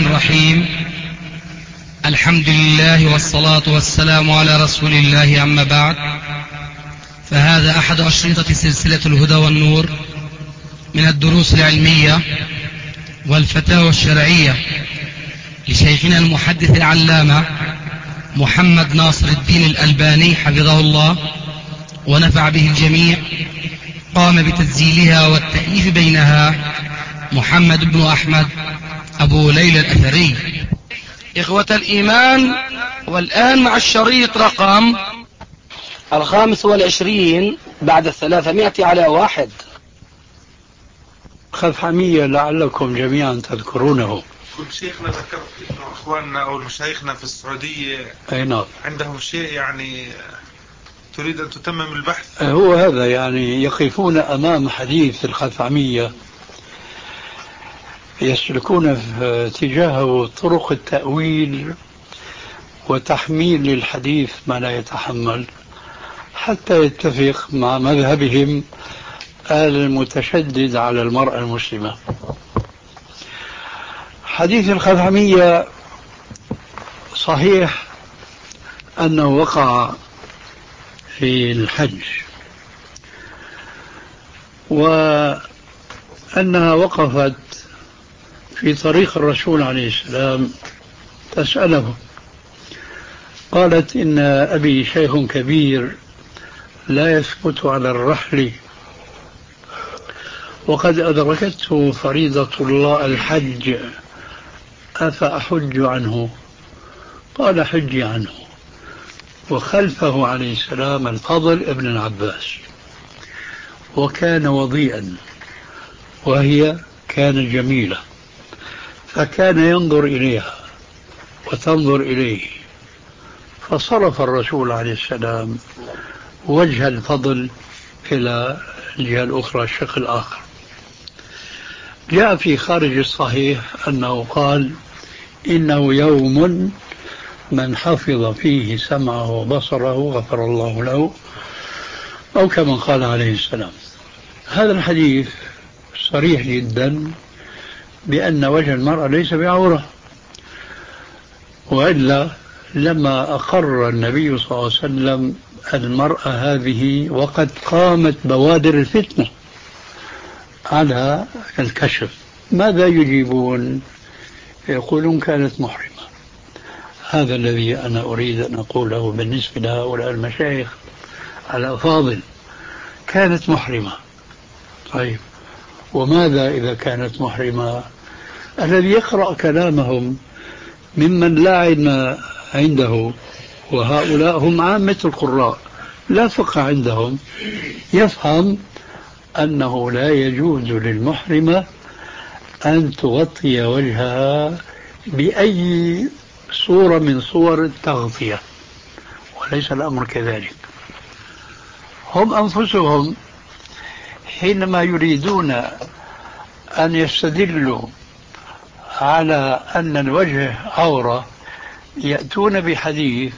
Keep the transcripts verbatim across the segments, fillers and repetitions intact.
الرحمن الرحيم. الحمد لله والصلاة والسلام على رسول الله، أما بعد، فهذا أحد أشرطة سلسلة الهدى والنور من الدروس العلمية والفتاوى الشرعية لشيخنا المحدث العلامة محمد ناصر الدين الألباني حفظه الله ونفع به الجميع. قام بتسجيلها والتأليف بينها محمد بن أحمد أبو ليلى الأثري. إخوة الإيمان، والآن مع الشريط رقم الخامس والعشرين بعد الثلاثمائة على واحد. خفعمية لعلكم جميعا تذكرونه. كل شيخنا ذكرت إنه إخواننا أو مشايخنا في السعودية أي نعم عندهم شيء يعني تريد أن تتمم البحث. هو هذا، يعني يقفون أمام حديث الخفعمية يسلكون في اتجاهه طرق التأويل وتحميل الحديث ما لا يتحمل حتى يتفق مع مذهبهم المتشدد على المرأة المسلمة. حديث الخفعمية صحيح أنه وقع في الحج، وأنها وقفت في طريق الرسول عليه السلام تسأله، قالت: إن أبي شيخ كبير لا يثبت على الرحل، وقد أدركته فريضة الله الحج، أفأحج عنه؟ قال: حجي عنه. وخلفه عليه السلام الفضل ابن العباس، وكان وضيئا وهي كانت جميلة، فكان ينظر إليها وتنظر إليه، فصرف الرسول عليه السلام وجه الفضل إلى الجهة الأخرى، الشق الآخر. جاء في خارج الصحيح أنه قال: إنه يوم من حفظ فيه سمعه وبصره غفر الله له، أو كما قال عليه السلام. هذا الحديث صريح جدا بأن وجه المرأة ليس بعورة، وإلا لما أقر النبي صلى الله عليه وسلم المرأة هذه وقد قامت بوادر الفتنة على الكشف. ماذا يجيبون؟ يقولون كانت محرمة. هذا الذي أنا أريد أن أقوله بالنسبة لهؤلاء المشايخ الأفاضل، كانت محرمة. طيب، وماذا إذا كانت محرمة؟ الذي يقرأ كلامهم ممن لا علم عنده، وهؤلاء هم عامة القراء لا فقه عندهم، يفهم أنه لا يجوز للمحرمة أن تغطي وجهها بأي صورة من صور التغطية، وليس الأمر كذلك. هم أنفسهم حينما يريدون أن يستدلوا على أن الوجه عورة يأتون بحديث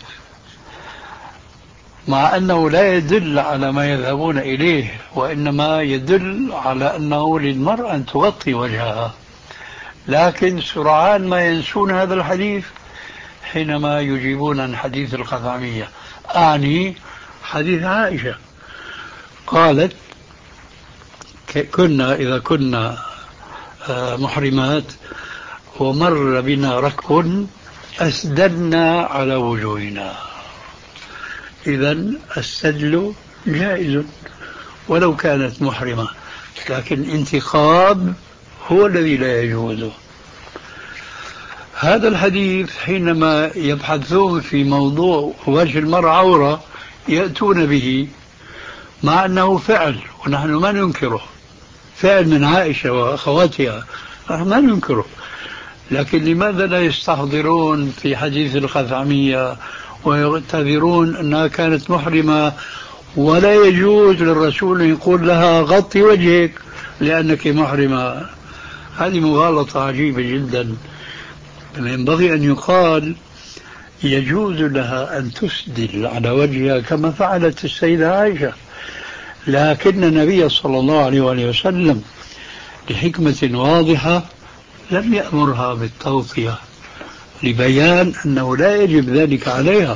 مع أنه لا يدل على ما يذهبون إليه، وإنما يدل على أنه للمرأة أن تغطي وجهها، لكن سرعان ما ينسون هذا الحديث حينما يجيبون عن حديث الخفعمية. أعني حديث عائشة قالت: كنا إذا كنا محرمات ومر بنا ركب أسدلنا على وجوهنا. إذن السدل جائز ولو كانت محرمة، لكن انتقاب هو الذي لا يجوز. هذا الحديث حينما يبحثون في موضوع وجه المرأة عورة يأتون به مع أنه فعل، ونحن ما ننكره، فعل من عائشة وأخواتها نحن ما ننكره، لكن لماذا لا يستحضرون في حديث الخفعمية ويعتذرون أنها كانت محرمة ولا يجوز للرسول أن يقول لها غطي وجهك لأنك محرمة؟ هذه مغالطة عجيبة جدا. ينبغي أن يقال يجوز لها أن تسدل على وجهها كما فعلت السيدة عائشة، لكن النبي صلى الله عليه وآله وسلم لحكمة واضحة لم يأمرها بالتغطية لبيان أنه لا يجب ذلك عليها،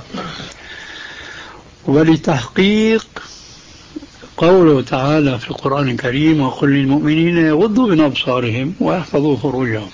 ولتحقيق قوله تعالى في القرآن الكريم: وقل للمؤمنين يغضوا من أبصارهم ويحفظوا فروجهم.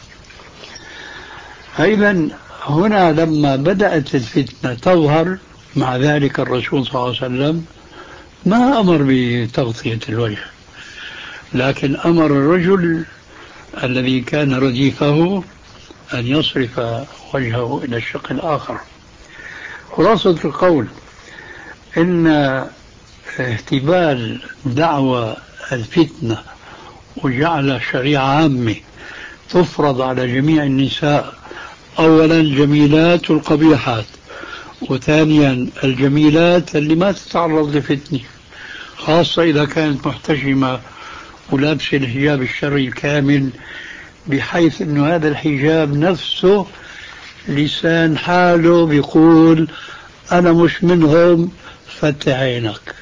أيضا هنا لما بدأت الفتنة تظهر مع ذلك الرسول صلى الله عليه وسلم ما أمر بتغطية الوجه، لكن أمر الرجل الذي كان رديفه أن يصرف وجهه إلى الشق الآخر. خلاصة القول إن اهتبال دعوى الفتنة وجعل الشريعة عامة تفرض على جميع النساء، أولا الجميلات والقبيحات، وثانيا الجميلات اللي ما تتعرض لفتنة، خاصة إذا كانت محتشمة ولابسة الحجاب الشرعي الكامل، بحيث أن هذا الحجاب نفسه لسان حاله بيقول أنا مش منهم، فتح عينك.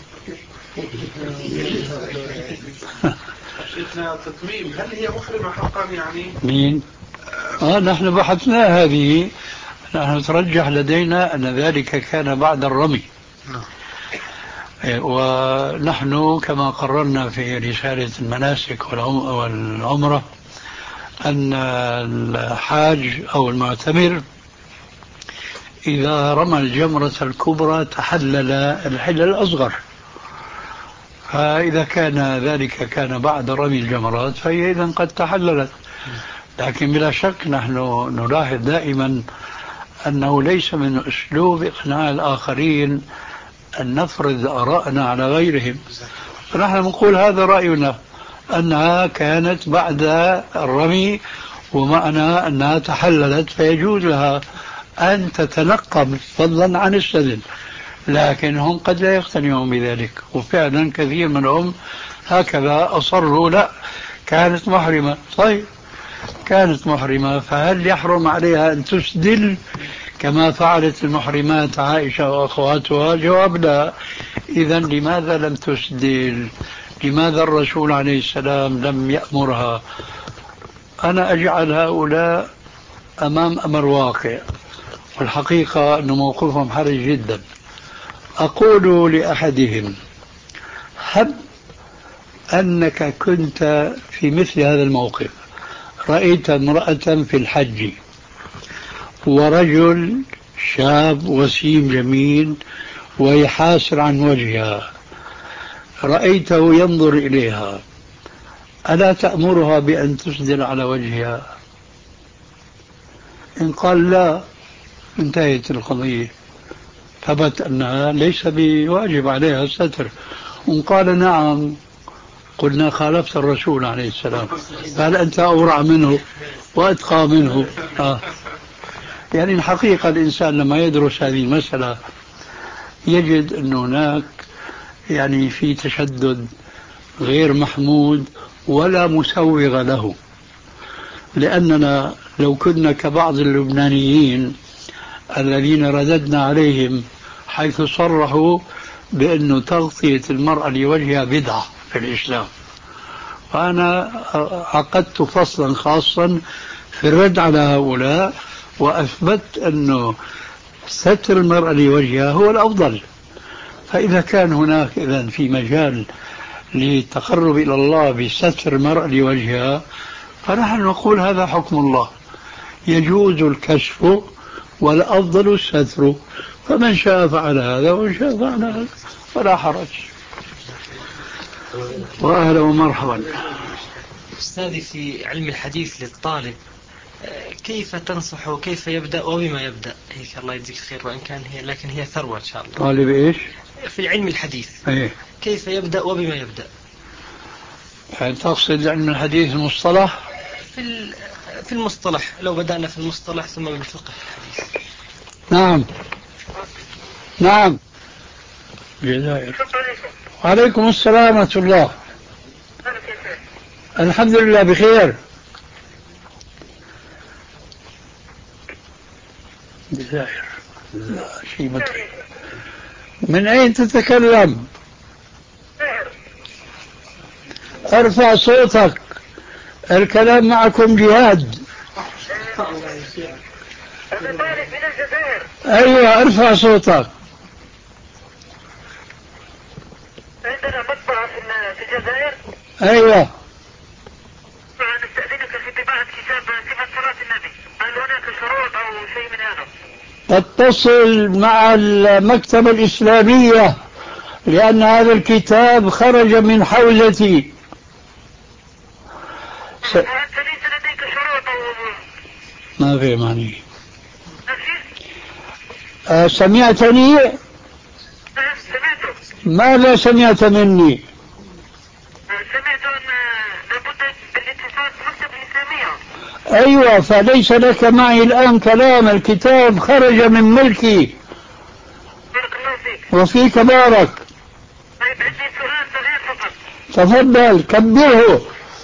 شيخنا تتميم، هل هي محرمة حقا يعني؟ مين؟ آه نحن بحثنا هذه، نحن ترجح لدينا أن ذلك كان بعد الرمي. ونحن كما قررنا في رسالة المناسك والعمرة أن الحاج أو المعتمر إذا رمى الجمرة الكبرى تحلل الحل الأصغر، فإذا كان ذلك كان بعد رمي الجمرات فهي إذن قد تحللت. لكن بلا شك نحن نلاحظ دائما أنه ليس من أسلوب إقناع الآخرين أن نفرض آراءنا على غيرهم، فنحن نقول هذا رأينا أنها كانت بعد الرمي، ومعنى أنها تحللت فيجوز لها أن تتنقب فضلا عن السدل. لكن هم قد لا يقتنعون بذلك، وفعلا كثير منهم هكذا أصروا لا كانت محرمة. طيب كانت محرمة، فهل يحرم عليها أن تسدل كما فعلت المحرمات عائشة وأخواتها؟ جواب لا. إذن لماذا لم تسدل؟ لماذا الرسول عليه السلام لم يأمرها؟ أنا أجعل هؤلاء أمام أمر واقع، والحقيقة أن موقفهم حرج جدا. أقول لأحدهم: هب أنك كنت في مثل هذا الموقف، رأيت امرأة في الحج ورجل شاب وسيم جميل ويحاسر عن وجهها، رأيته ينظر إليها، ألا تأمرها بأن تسدل على وجهها؟ إن قال لا انتهت القضية، ثبت أنها ليس بواجب عليها الستر. وإن قال نعم قلنا خالفت الرسول عليه السلام، فهل أنت أورع منه وأتقى منه؟ آه. يعني الحقيقة الإنسان لما يدرس هذه المسألة يجد أن هناك يعني في تشدد غير محمود ولا مسوغ له. لأننا لو كنا كبعض اللبنانيين الذين رددنا عليهم حيث صرحوا بأن تغطية المرأة لوجهها بدعة في الإسلام، فأنا عقدت فصلا خاصا في الرد على هؤلاء وأثبت أنه ستر المرأة لوجهها هو الأفضل. فإذا كان هناك إذن في مجال للتقرب إلى الله بستر المرأة لوجهها، فنحن نقول هذا حكم الله، يجوز الكشف والأفضل الستر، فمن شاء فعل هذا ومن شاء فعل هذا فلا حرج. وأهلا ومرحبا. أستاذي، في علم الحديث للطالب كيف تنصح وكيف يبدأ وبما يبدأ؟ هيك الله يجزيك خير، وإن كان هي لكن هي ثروة إن شاء الله. طالب إيش؟ في علم الحديث. أيه. كيف يبدأ وبما يبدأ؟ يعني تقصد علم الحديث المصطلح؟ في في المصطلح، لو بدأنا في المصطلح ثم بالفقه الحديث. نعم نعم. جزائر. وعليكم السلام ورحمة الله. الحمد لله بخير. جزائر. لا شيء مدري. من أين تتكلم؟ ارفع صوتك. الكلام معكم جهاد. أنا طالب من الجزائر. أيوة ارفع صوتك. عندنا مطبعة في الجزائر. أيوة. نستأذنك في طباعة كتاب صفة صلاة النبي، هل هناك شروط أو شيء من هذا؟ تتصل مع المكتبة الإسلامية لأن هذا الكتاب خرج من حوزتي. س... وأنت ليس لديك شروط أو ما في معني. أه سمعتني؟ نعم سمعته. ماذا سمعت مني؟ سمعت أن لابد بالاتصال بالمكتبة الإسلامية. أيوة، فليس لك معي الآن كلام، الكتاب خرج من ملكي. بارك الله فيك. وفيك بارك. طيب عندي سؤال صغير فقط. تفضل كبره.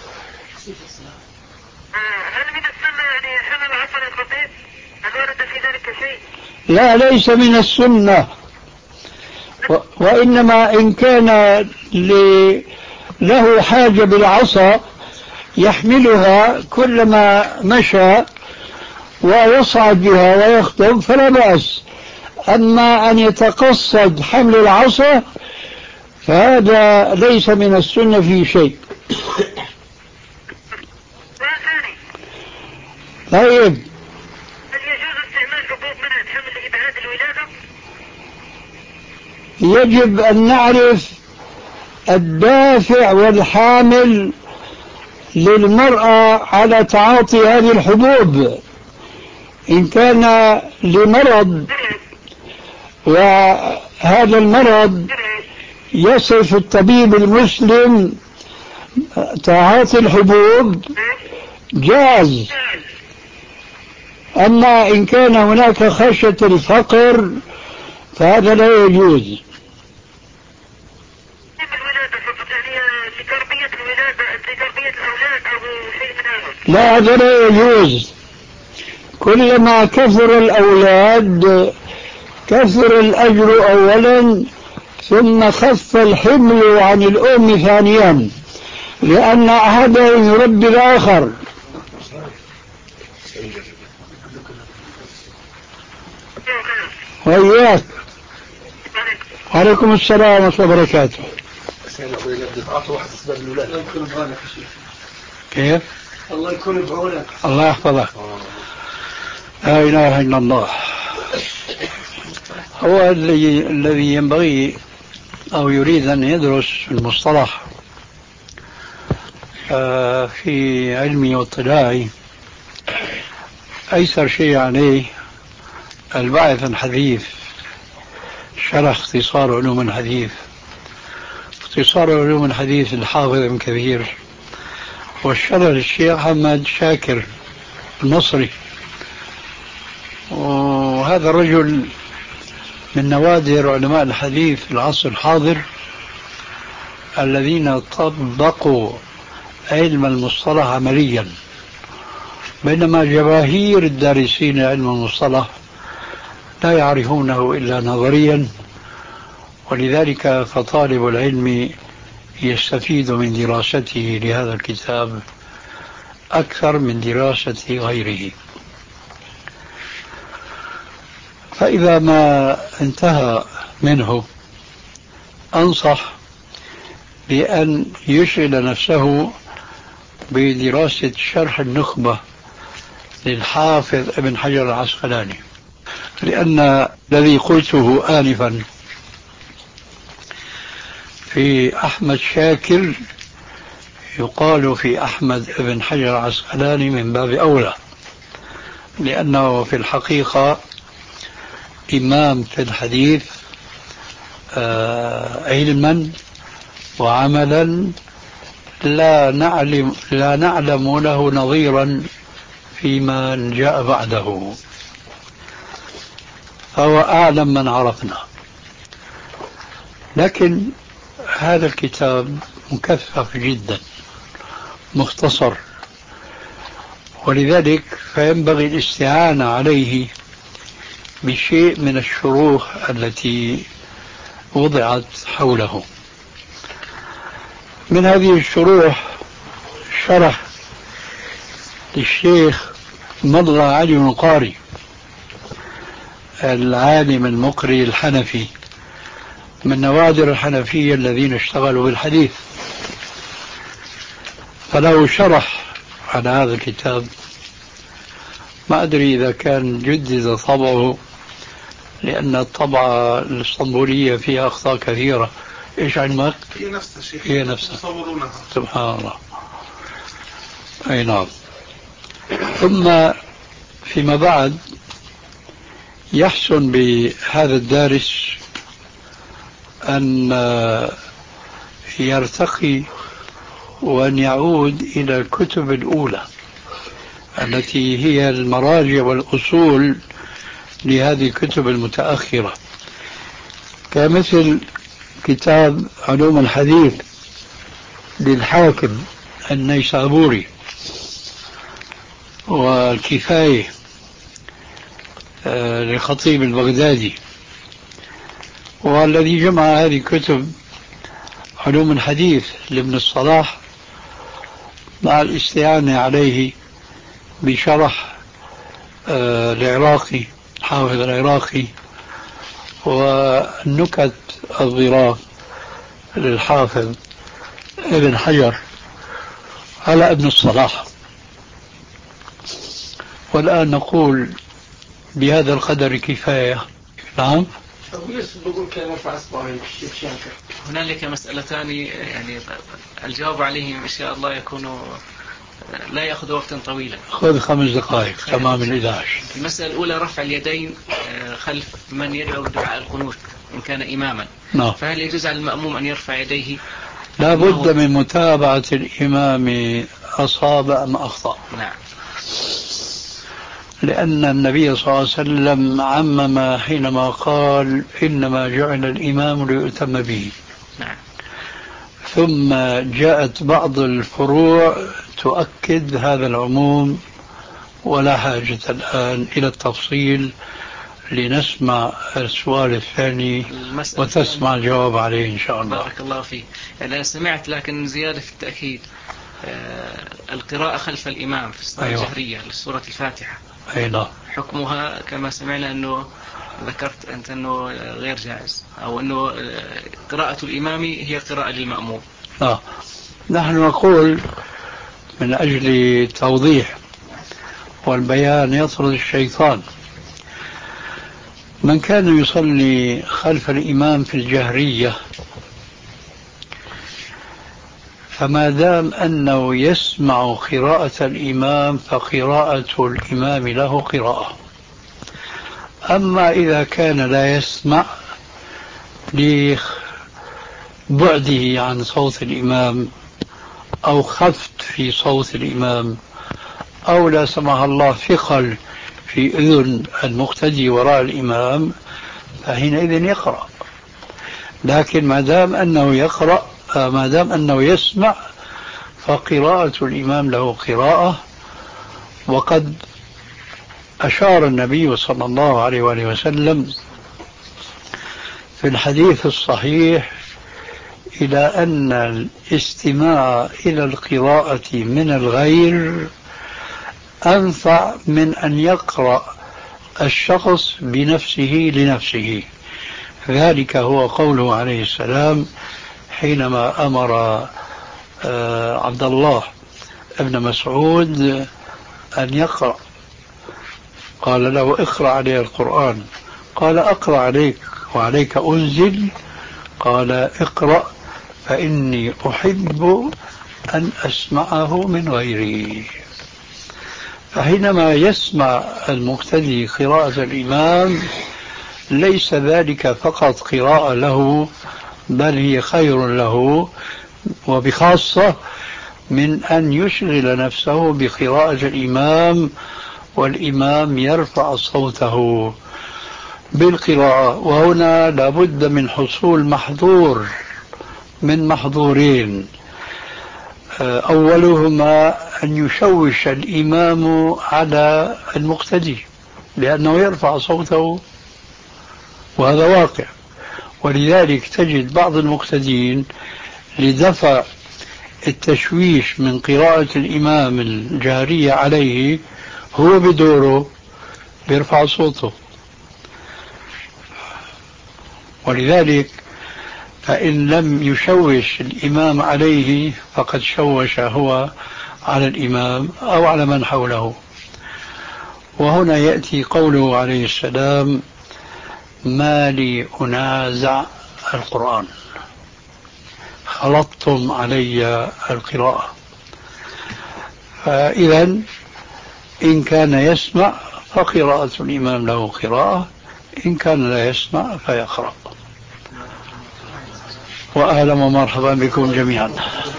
هل من السنة يعني حمل عصر الخطيب؟ هل ورد في ذلك شيء؟ لا، ليس من السنة، و... وإنما إن كان ل... له حاجة بالعصا يحملها كلما مشى ويصعد بها ويخطب فلا بأس. أما أن يتقصد حمل العصا فهذا ليس من السنة في شيء. طيب، هل يجوز استعمال حبوب منع حمل لإبعاد الولادة؟ يجب أن نعرف الدافع والحامل للمرأة على تعاطي هذه الحبوب. إن كان لمرض وهذا المرض يصف الطبيب المسلم تعاطي الحبوب جاز. أما إن كان هناك خشية الفقر فهذا لا يجوز. لا، هذا لا يجوز. كلما كثر الأولاد كثر الأجر أولا، ثم خف الحمل عن الأم ثانيا، لأن أحدا يربي الآخر. وإياك. وعليكم السلام ورحمة الله وبركاته. كيف؟ الله يكون بعونك. الله يحفظك. لا إله إلا الله. هو الذي الذي ينبغي أو يريد أن يدرس المصطلح في علمي واطلاعي أيسر شيء عليه الباحث الحديث، شرح اختصار علوم الحديث. اختصار علوم الحديث الحافظ ابن كثير، والشرح للشيخ محمد شاكر المصري. وهذا الرجل من نوادر علماء الحديث في العصر الحاضر الذين طبقوا علم المصطلح عمليا، بينما جماهير الدارسين علم المصطلح لا يعرفونه إلا نظريا. ولذلك فطالب العلم يستفيد من دراسته لهذا الكتاب أكثر من دراسة غيره. فإذا ما انتهى منه أنصح بأن يشغل نفسه بدراسة شرح النخبة للحافظ ابن حجر العسقلاني، لأن الذي قلته آنفا في أحمد شاكر يقال في أحمد ابن حجر العسقلاني من باب أولى، لأنه في الحقيقة إمام في الحديث علما وعملا لا نعلم لا نعلم له نظيرا فيما جاء بعده، فهو أعلم من عرفنا. لكن هذا الكتاب مكثف جدا مختصر، ولذلك فينبغي الاستعانة عليه بشيء من الشروح التي وضعت حوله. من هذه الشروح شرح للشيخ مضغى علي القاري العالم المقري الحنفي من نوادر الحنفية الذين اشتغلوا بالحديث، فله شرح على هذا الكتاب. ما أدري إذا كان جدد طبعه، لأن الطبعة الاسطنبولية فيها أخطاء كثيرة. إيش علمك؟ هي نفسها شيخ، هي نفسها، يصورونها. سبحان الله. أي نعم. ثم فيما بعد يحسن بهذا الدارس أن يرتقي وأن يعود إلى الكتب الأولى التي هي المراجع والأصول لهذه الكتب المتأخرة، كمثل كتاب علوم الحديث للحاكم النيسابوري، والكفاية للخطيب البغدادي، والذي جمع هذه الكتب علوم الحديث لابن الصلاح مع الاستعانة عليه بشرح العراقي حافظ العراقي، والنكت الظراف للحافظ ابن حجر على ابن الصلاح. والآن نقول بهذا القدر كفاية. نعم. هنالك مسألتان يعني الجواب عليهم إن شاء الله يكون لا يأخذ وقتا طويلا. خذ خمس دقائق تمام الإداعش. المسألة الأولى رفع اليدين خلف من يدعو دعاء القنوت إن كان إماما. نعم. فهل يجوز على المأموم أن يرفع يديه؟ لا بد من متابعة الإمام أصاب أم أخطأ. نعم. لأن النبي صلى الله عليه وسلم عمم حينما قال إنما جعل الإمام ليؤتم به. نعم. ثم جاءت بعض الفروع تؤكد هذا العموم، ولا حاجة الآن إلى التفصيل لنسمع السؤال الثاني وتسمع الجواب عليه إن شاء الله. بارك الله فيك. يعني أنا سمعت لكن زيادة في التأكيد آه القراءة خلف الإمام في الصلاة أيوة. الجهرية لسورة الفاتحة. أي نعم. حكمها كما سمعنا أنه ذكرت أنت أنه غير جائز، أو أنه قراءة الإمام هي قراءة للمأموم. آه. نحن نقول من أجل توضيح والبيان يطرد الشيطان، من كان يصلي خلف الإمام في الجهرية فما دام أنه يسمع قراءة الإمام فقراءة الإمام له قراءة. أما إذا كان لا يسمع لبعده عن صوت الإمام أو خفت في صوت الإمام أو لا سمح الله ثقل في أذن المقتدي وراء الإمام، فحينئذ يقرأ. لكن ما دام أنه يقرأ ما دام أنه يسمع فقراءة الإمام له قراءة. وقد أشار النبي صلى الله عليه وآله وسلم في الحديث الصحيح إلى أن الاستماع إلى القراءة من الغير أنفع من أن يقرأ الشخص بنفسه لنفسه. ذلك هو قوله عليه السلام حينما أمر عبد الله ابن مسعود أن يقرأ، قال له اقرأ عليه القرآن، قال أقرأ عليك وعليك أنزل، قال اقرأ فإني أحب أن أسمعه من غيري. فحينما يسمع المقتدي قراءة الإمام ليس ذلك فقط قراءة له، بل هي خير له، وبخاصة من أن يشغل نفسه بقراءة الإمام والإمام يرفع صوته بالقراءة. وهنا لابد من حصول محظور من محظورين، أولهما أن يشوش الإمام على المقتدي لأنه يرفع صوته، وهذا واقع. ولذلك تجد بعض المقتدين لدفع التشويش من قراءة الإمام الجهرية عليه هو بدوره بيرفع صوته. ولذلك فإن لم يشوش الإمام عليه فقد شوش هو على الإمام أو على من حوله. وهنا يأتي قوله عليه السلام: ما لي أنازع القرآن، خلطتم علي القراءة. فإذا إن كان يسمع فقراءة الإمام له قراءة، إن كان لا يسمع فيقرأ. وأهلا ومرحبا بكم جميعا.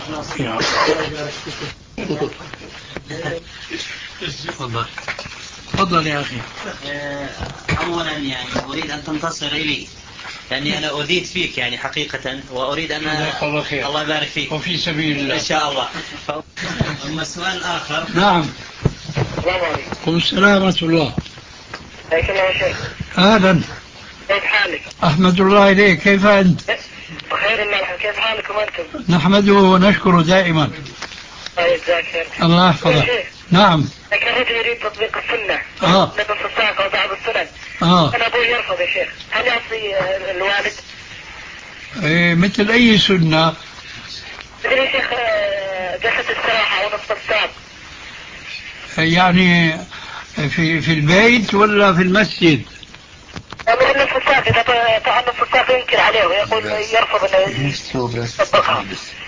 تفضل تفضل يا أخي. أولا يعني أريد أن تنتصر إلي، لأني أنا أذيت فيك يعني حقيقة، وأريد أن الله, الله يبارك فيك وفي سبيل الله إن شاء الله. أما السؤال الآخر. نعم. السلام عليكم. السلام ورحمة الله. حياك الله يا شيخ. أهلا. كيف حالك؟ أحمد الله إليك، كيف أنت؟ بخير الله، كيف حالكم أنتم؟ نحمده ونشكره دائما. طيب ذاكر. الله يحفظك. نعم. لكن الرجل يريد تطبيق السنة. آه. نصف الساعة وبعض السنن. آه. أنا أبوي يرفض يا شيخ، هل يعصي الوالد؟ إيه مثل أي سنة؟ مثل يا شيخ جلسة السراحة ونصف الساعة. يعني في في البيت ولا في المسجد؟ مثل نصف الساعة، إذا طعن نصف الساعة ينكر عليه ويقول يرفض أنه يطبقها.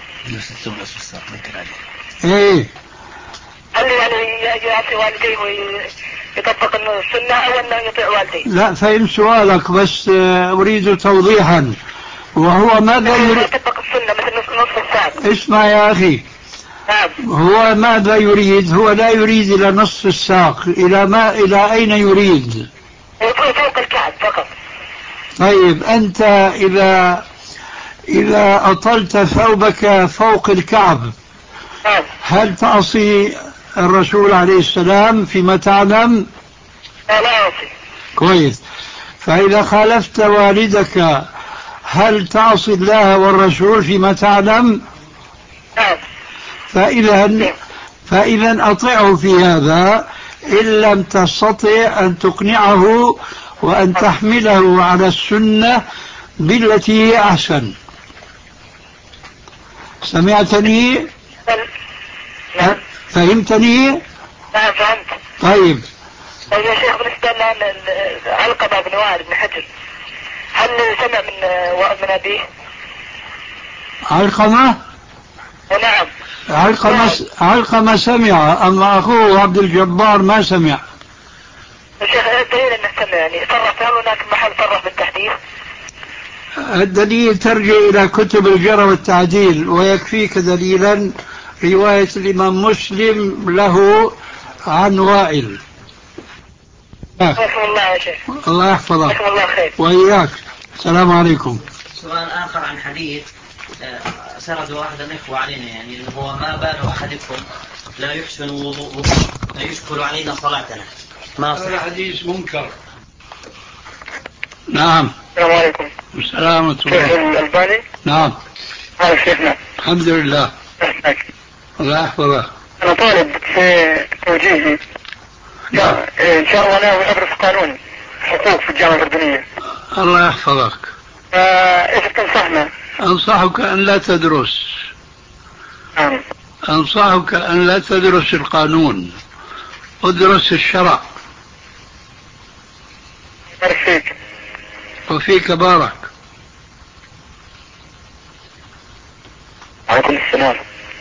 إيه. هل يعني يعطي والديه ويطبق السنة أو أنه يطيع والديه؟ لا، فهم سؤالك بس أريد توضيحا. وهو ماذا يريد؟ يطبق السنة مثل نصف الساعة. اسمع يا أخي. نعم. هو ماذا يريد؟ هو لا يريد إلى نصف الساق. إلى ما إلى أين يريد؟ فوق الكعب فقط. طيب أنت إذا إذا أطلت ثوبك فوق الكعب هل تعصي الرسول عليه السلام فيما تعلم؟ لا لا أعصي. كويس. فإذا خالفت والدك هل تعصي الله والرسول فيما تعلم؟ نعم. فإذا فإذا أطيعه في هذا إن لم تستطع أن تقنعه وأن تحمله على السنة بالتي هي أحسن. سمعتني؟ نعم. فهمتني؟ نعم فهمت. طيب. طيب يا شيخ، بالنسبة لنا علقمة بن وائل بن حجر، هل سمع من من أبيه؟ علقمة؟ نعم. علقمة علقمة سمع، أما أخوه عبد الجبار ما سمع. يا شيخ الدليل أنه سمع، يعني صرف، هل هناك محل صرف بالتحديث؟ الدليل ترجع إلى كتب الجرح والتعديل، ويكفيك دليلا رواية الإمام مسلم له عن وائل. رحم الله يا شيخ. الله يحفظك. رحم الله خير. وإياك. السلام عليكم. سؤال آخر عن حديث سرد واحد الإخوة علينا، يعني هو ما بال أحدكم لا يحسن وضوءه لا يشكل علينا صلاتنا. ما هذا حديث منكر. نعم. السلام عليكم. السلام ورحمة شيخ الله. الألباني. نعم. هذا شيخنا. الحمد لله. الله يحفظك. أنا طالب في توجيهي. نعم. إن شاء الله ناوي أدرس قانون حقوق في الجامعة الأردنية. الله يحفظك. إيش تنصحنا؟ أنصحك أن لا تدرس. نعم. أنصحك أن لا تدرس القانون، ادرس الشرع. بارك فيك. وفيك بارك. عليكم السلام.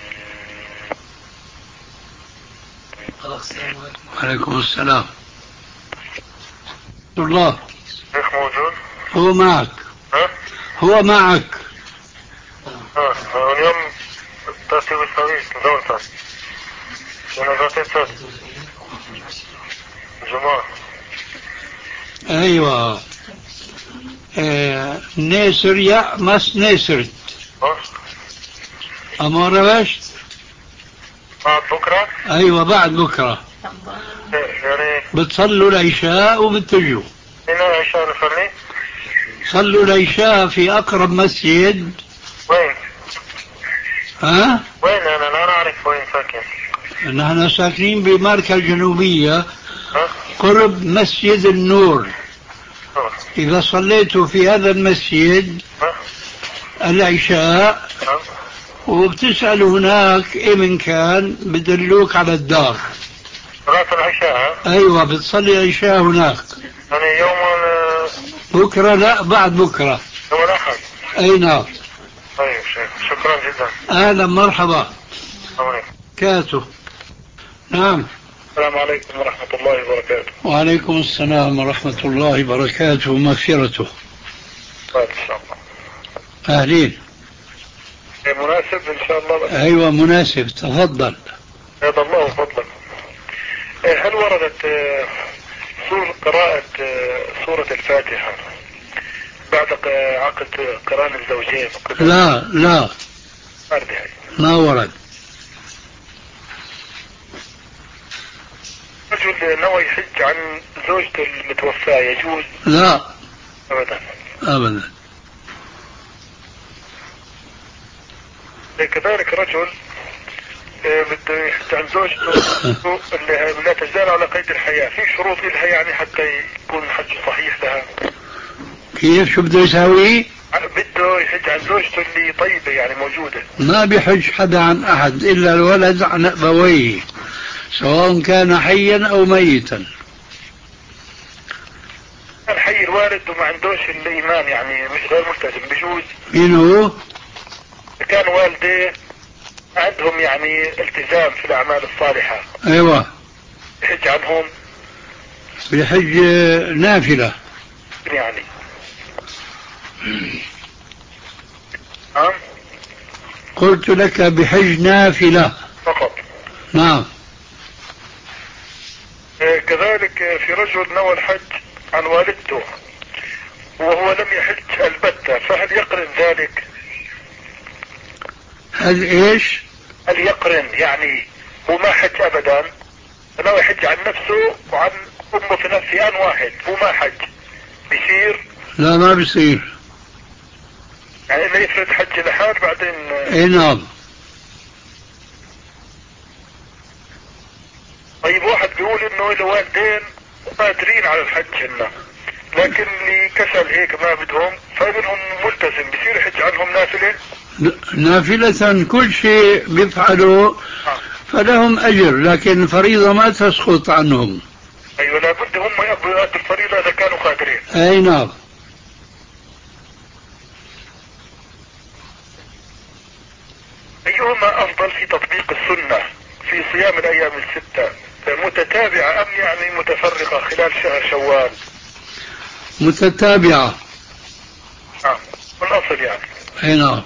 وعليكم السلام. الله. شيخ موجود؟ هو معك. ها؟ هو معك. اه اليوم ترتيب الطريق دولتك. أنا ذاتي جماعة. أيوة. اه نيسر يا مس نيسرت. ها؟ أمورة باش؟ بعد بكرة؟ أيوة بعد بكرة. يعني بتصلوا العشاء وبتجوا. هنا عشاء نصلي؟ صلوا العشاء في أقرب مسجد. وين؟ ها؟ وين أنا لا أعرف وين ساكن. نحن ساكنين بماركة الجنوبية ها؟ قرب مسجد النور. ها؟ إذا صليتوا في هذا المسجد ها؟ العشاء ها؟ وبتسأل هناك إيه من كان بدلوك على الدار. صلاة العشاء. أيوة بتصلي العشاء هناك. يعني يوم بكرة لا بعد بكرة. يوم الأحد. أي نعم. طيب شيخ شكرا جدا. أهلا مرحبا. عليكم. كاتو. نعم. السلام عليكم ورحمة الله وبركاته. وعليكم السلام ورحمة الله وبركاته ومغفرته. طيب إن شاء الله. أهلين. مناسب إن شاء الله. أيوة مناسب تفضل. هذا الله فضلك. هل وردت سورة قراءة سورة الفاتحة بعد عقد قران الزوجين؟ لا لا ما ورد. رجل نوى يحج عن زوجته المتوفاة يجوز؟ لا أبدا أبدا. كذلك رجل بده يحج عن زوجته اللي لا تزال على قيد الحياة، في شروط لها يعني حتى يكون الحج صحيح لها؟ كيف شو بده يساوي؟ بده يحج عن زوجته اللي طيبة يعني موجودة. ما بيحج حدا عن أحد إلا الولد عن أبويه سواء كان حيا أو ميتا. كان حي الوالد وما عندوش الإيمان يعني مش غير ملتزم بجوز؟ مين هو؟ كان والديه عندهم يعني التزام في الأعمال الصالحة. أيوة. يحج عنهم؟ بيحج نافلة يعني. نعم. قلت لك بحج نافلة فقط. نعم. كذلك في رجل نوى الحج عن والدته وهو لم يحج البتة، فهل يقرن ذلك؟ هل ايش؟ هل يقرن يعني هو ما حج ابدا، نوى يحج عن نفسه وعن امه في نفس آن واحد، هو ما حج، بيصير؟ لا ما بيصير. يعني انه يفرد حج لحال بعدين. اي نعم. طيب واحد بيقول انه الوالدين قادرين على الحج هنا، لكن اللي كسل هيك ما بدهم فابنهم ملتزم، بيصير يحج عنهم نافلة؟ نافلة كل شيء بيفعلوا فلهم أجر، لكن الفريضة ما تسقط عنهم. أيوة لابد هم يقضوا الفريضة إذا كانوا قادرين. أي نعم. أيهما أفضل في تطبيق السنة في صيام الأيام الستة، متتابعة أم يعني متفرقة خلال شهر شوال؟ متتابعة. نعم والأصل يعني. أي نعم.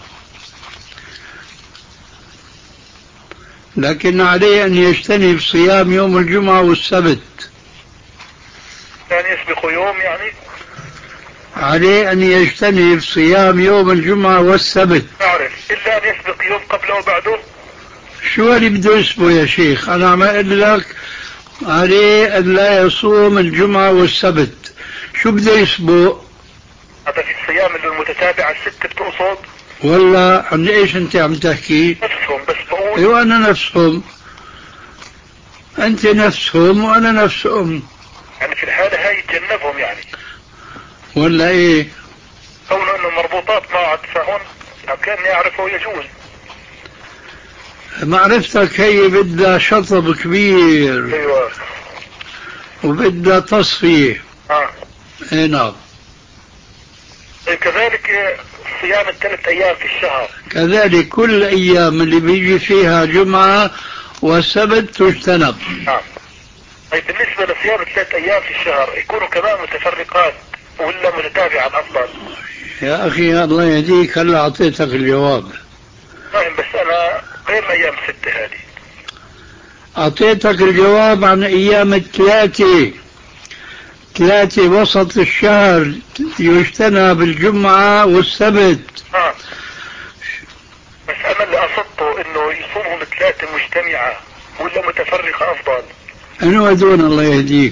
لكن عليه أن يجتنب صيام يوم الجمعة والسبت. يعني يسبق يوم يعني؟ عليه أن يجتنب صيام يوم الجمعة والسبت. أعرف، إلا أن يسبق يوم قبله وبعده. شو اللي بده يسبق يا شيخ؟ أنا عم أقول لك عليه أن لا يصوم الجمعة والسبت. شو بده يسبق؟ هذا في الصيام المتتابعة الست بتقصد؟ ولا عن ايش انت عم تحكي؟ نفسهم بس بقول. ايوه انا نفسهم. انت نفسهم وانا نفسهم. يعني في الحالة هاي يتجنبهم يعني. ولا ايه؟ كونه انه مربوطات معه فهون كان يعرفه يجوز. معرفتك هي بدها شطب كبير. ايوه. وبدها تصفية. اه. اي نعم. كذلك صيام الثلاث ايام في الشهر. كذلك كل الايام اللي بيجي فيها جمعة وسبت تجتنب. نعم. طيب بالنسبة لصيام الثلاث ايام في الشهر يكونوا كمان متفرقات ولا متتابعة افضل؟ يا اخي الله يهديك هلا اعطيتك الجواب. فاهم بس انا غير الايام الستة هذه. اعطيتك الجواب عن ايام الثلاثة. ثلاثة وسط الشهر يجتنب الجمعة والسبت. آه. بس أنا اللي قصدته إنه يصومهم ثلاثة مجتمعة ولا متفرقة أفضل؟ أنو هدول الله يهديك؟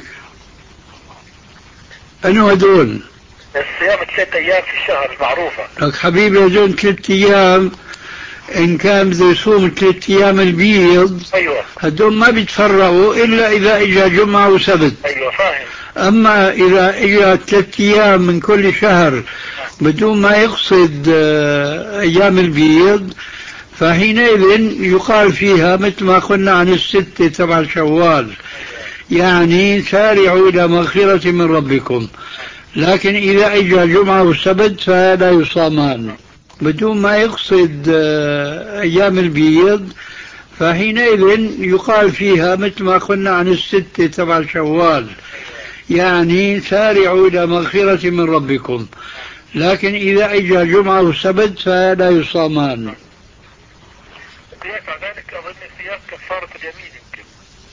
أنو هدول؟ الصيام ثلاثة أيام في الشهر المعروفة. لك حبيبي هدول ثلاثة أيام إن كان بده يصوم ثلاث أيام البيض ايوه هدول ما بيتفرقوا إلا إذا إجا جمعة وسبت. ايوه فاهم. أما إذا إجا ثلاث أيام من كل شهر بدون ما يقصد أيام البيض فحينئذ يقال فيها مثل ما قلنا عن الستة تبع شوال، يعني سارعوا إلى مغفرة من ربكم. لكن إذا إجا جمعة والسبت فلا يصامان بدون ما يقصد أيام البيض، فحينئذ يقال فيها مثل ما قلنا عن الستة تبع شوال، يعني سارعوا إلى مغفرة من ربكم. لكن إذا إجا جمعة والسبت فلا يصامان. قياس على ذلك أظن قياس كفارة اليمين يمكن.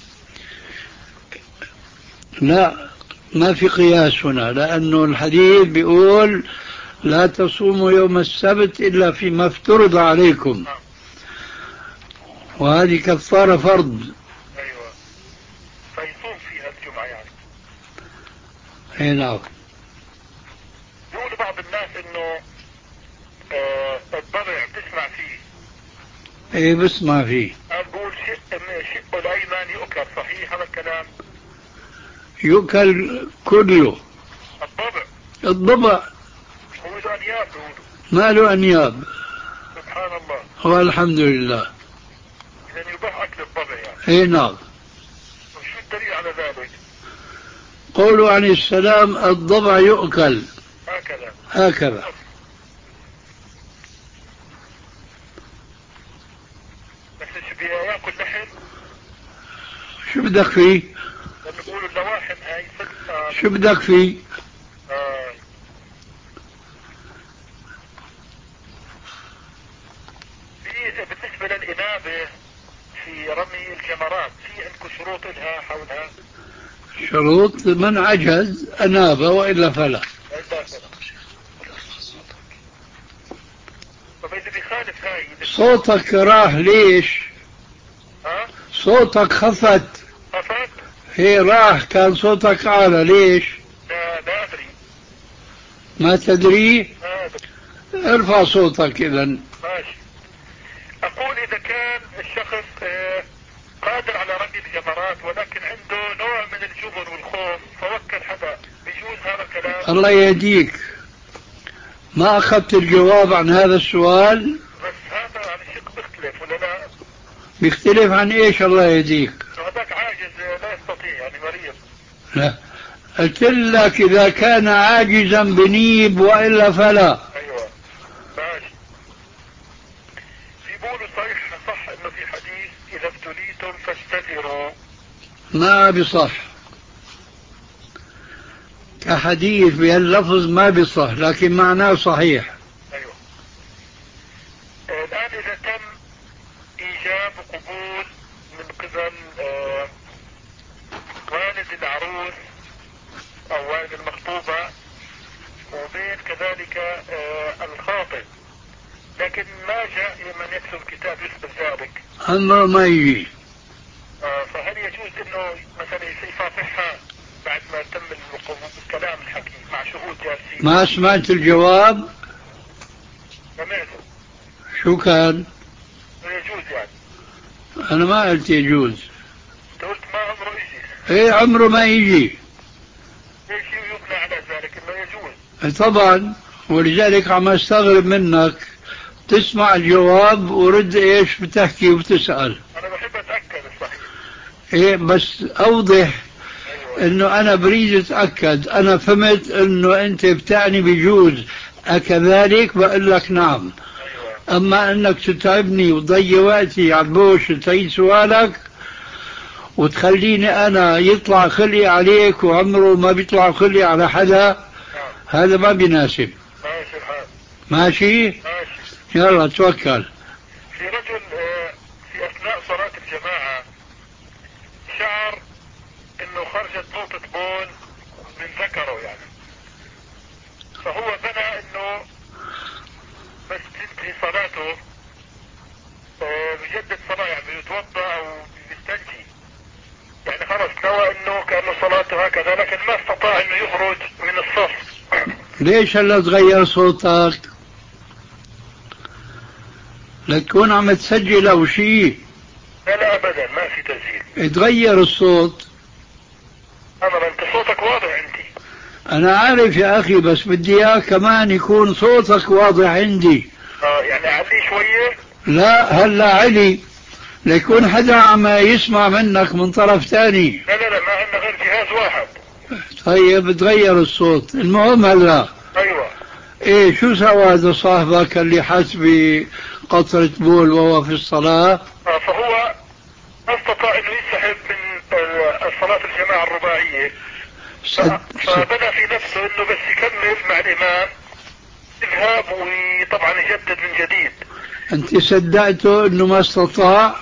لا ما في قياس هنا، لأنه الحديث بيقول لا تصوموا يوم السبت إلا فيما افترض عليكم، وهذه كفارة فرض. أيوة فيصوم فيها الجمعة يعني. أي نعم. يقول بعض الناس إنه آه الضبع بتسمع فيه. إيه بسمع فيه. أقول شق شقه الأيمن يؤكل، صحيح هذا الكلام؟ يؤكل كله. الضبع الضبع هو له أنياب بيقولوا. ما له أنياب. سبحان الله. والحمد لله. إذا يباح أكل الضبع يعني. اي نعم. وشو الدليل على ذلك؟ قولوا عن السلام الضبع يؤكل هكذا هكذا. بس شو بياكل لحم؟ شو بدك فيه؟ لما بيقولوا اللواحم هاي ست. شو بدك فيه؟ آه. بالنسبة للإنابة في رمي الجمرات في عندكم شروط لها حولها؟ شروط من عجز أناب وإلا فلا. طب إذا بيخالف هاي صوتك راح ليش؟ ها؟ صوتك خفت. خفت؟ هي راح كان صوتك أعلى ليش؟ لا لا أدري. ما تدري؟ ما أدري. ارفع صوتك إذا. ماشي. أقول إذا كان الشخص آه قادر على رمي الجمرات ولكن عنده نوع من الجبن والخوف فوكل حدا، بيجوز هذا الكلام؟ الله يهديك، ما أخذت الجواب عن هذا السؤال. بس هذا عن الشق بيختلف ولا لا؟ بيختلف عن إيش الله يهديك؟ هذاك عاجز لا يستطيع يعني مريض. لا قلت لك إذا كان عاجزا بنيب وإلا فلا. أيوة ماشي. بيقولوا صحيح صح إنه في حديث إذا ابتليتم فاستتروا. ما بصح كحديث بهاللفظ، ما بصح لكن معناه صحيح. أيوة. الآن إذا تم إيجاب وقبول من قبل آه والد العروس أو والد المخطوبة وبين كذلك آه الخاطب، لكن ما جاء من يكتب كتاب يثبت ذلك، عمره ما يجي. آه فهل يجوز انه مثلا يصافحها بعد ما تم الكلام الحكي مع شهود جالسين؟ ما سمعت الجواب؟ سمعته. شو كان؟ يجوز يعني. أنا ما قلت يجوز. انت قلت ما عمره يجي. إيه عمره ما يجي. ليش يبنى على ذلك انه يجوز؟ طبعا، ولذلك عم استغرب منك تسمع الجواب ورد ايش بتحكي وبتسأل. انا بحب اتأكد الصحيح. ايه بس اوضح. أيوة. انه انا بريد اتأكد، انا فهمت انه انت بتعني بجوز اكذلك، بقول لك نعم. أيوة. اما انك تتعبني وتضيع وقتي على البوش وتعيد سؤالك وتخليني انا يطلع خلي عليك وعمره ما بيطلع خلي على حدا، نعم. هذا ما بيناسب. ماشي الحال. ماشي؟ ماشي. يلا توكل. في رجل في اثناء صلاة الجماعة شعر انه خرجت نقطة بول من ذكره يعني، فهو بنى انه بس تنتهي صلاته بجدد صلاة يعني بيتوضا او بيستنجي يعني، خلص نوى انه كأنه صلاته هكذا، لكن ما استطاع انه يخرج من الصف. ليش هلا تغير صوتك؟ لا تكون عم تسجل أو شيء. لا لا أبدا ما في تسجيل. اتغير الصوت. أنا أنت صوتك واضح عندي. أنا عارف يا أخي، بس بدي إياك كمان يكون صوتك واضح عندي. آه يعني أعليه شوية؟ لا هلا علي، ليكون حدا عم يسمع منك من طرف ثاني. لا لا لا ما عندنا غير جهاز واحد. طيب تغير الصوت. المهم هلا أيوة. ايه شو سوى هذا صاحبك اللي حس بقطرة بول وهو في الصلاة؟ آه فهو ما استطاع انه ينسحب من الصلاة الجماعة الرباعية. سد... فبدأ في نفسه انه بس يكمل مع الامام يذهب وطبعا يجدد من جديد. انت صدقته انه ما استطاع؟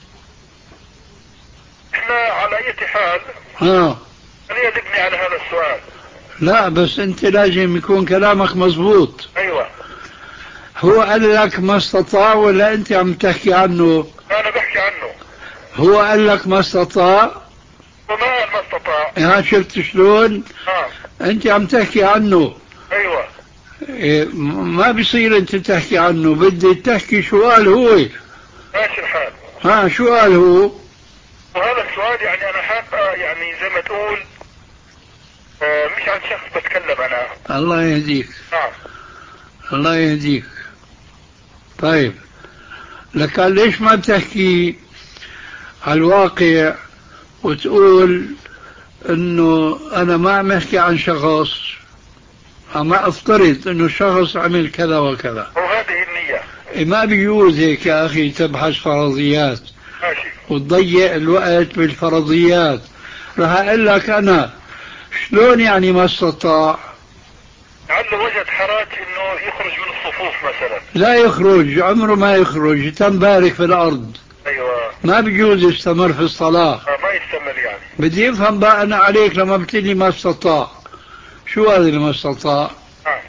احنا على اي حال اه خلينا نبني على هذا السؤال. لا بس انت لازم يكون كلامك مزبوط. ايوه. هو قال لك ما استطاع ولا انت عم تحكي عنه؟ انا بحكي عنه. هو قال لك ما استطاع وما قال ما استطاع. يا شفت شلون؟ اه انت عم تحكي عنه. ايوه. إيه ما بيصير انت تحكي عنه، بدي تحكي شو قال هو. ماشي الحال. ها شو قال هو؟ وهذا السؤال يعني انا حاب يعني زي ما تقول آه مش عن شخص بتكلم انا. الله يهديك. نعم. الله يهديك. طيب لك ليش ما بتحكي على الواقع وتقول انه انا ما عم احكي عن شخص، عم افترض انه شخص عمل كذا وكذا. وهذه النية. إيه ما بيجوز هيك يا اخي تبحث فرضيات. ماشي. وتضيع الوقت بالفرضيات. رح اقول لك انا شلون يعني ما استطاع؟ لعله وجد حراج انه يخرج من الصفوف مثلا. لا يخرج، عمره ما يخرج، تنبارك في الارض. ايوه. ما بيجوز يستمر في الصلاة. آه ما يستمر يعني. بدي افهم بقى انا عليك لما بتقلي ما استطاع، شو هذا اللي ما استطاع؟ آه.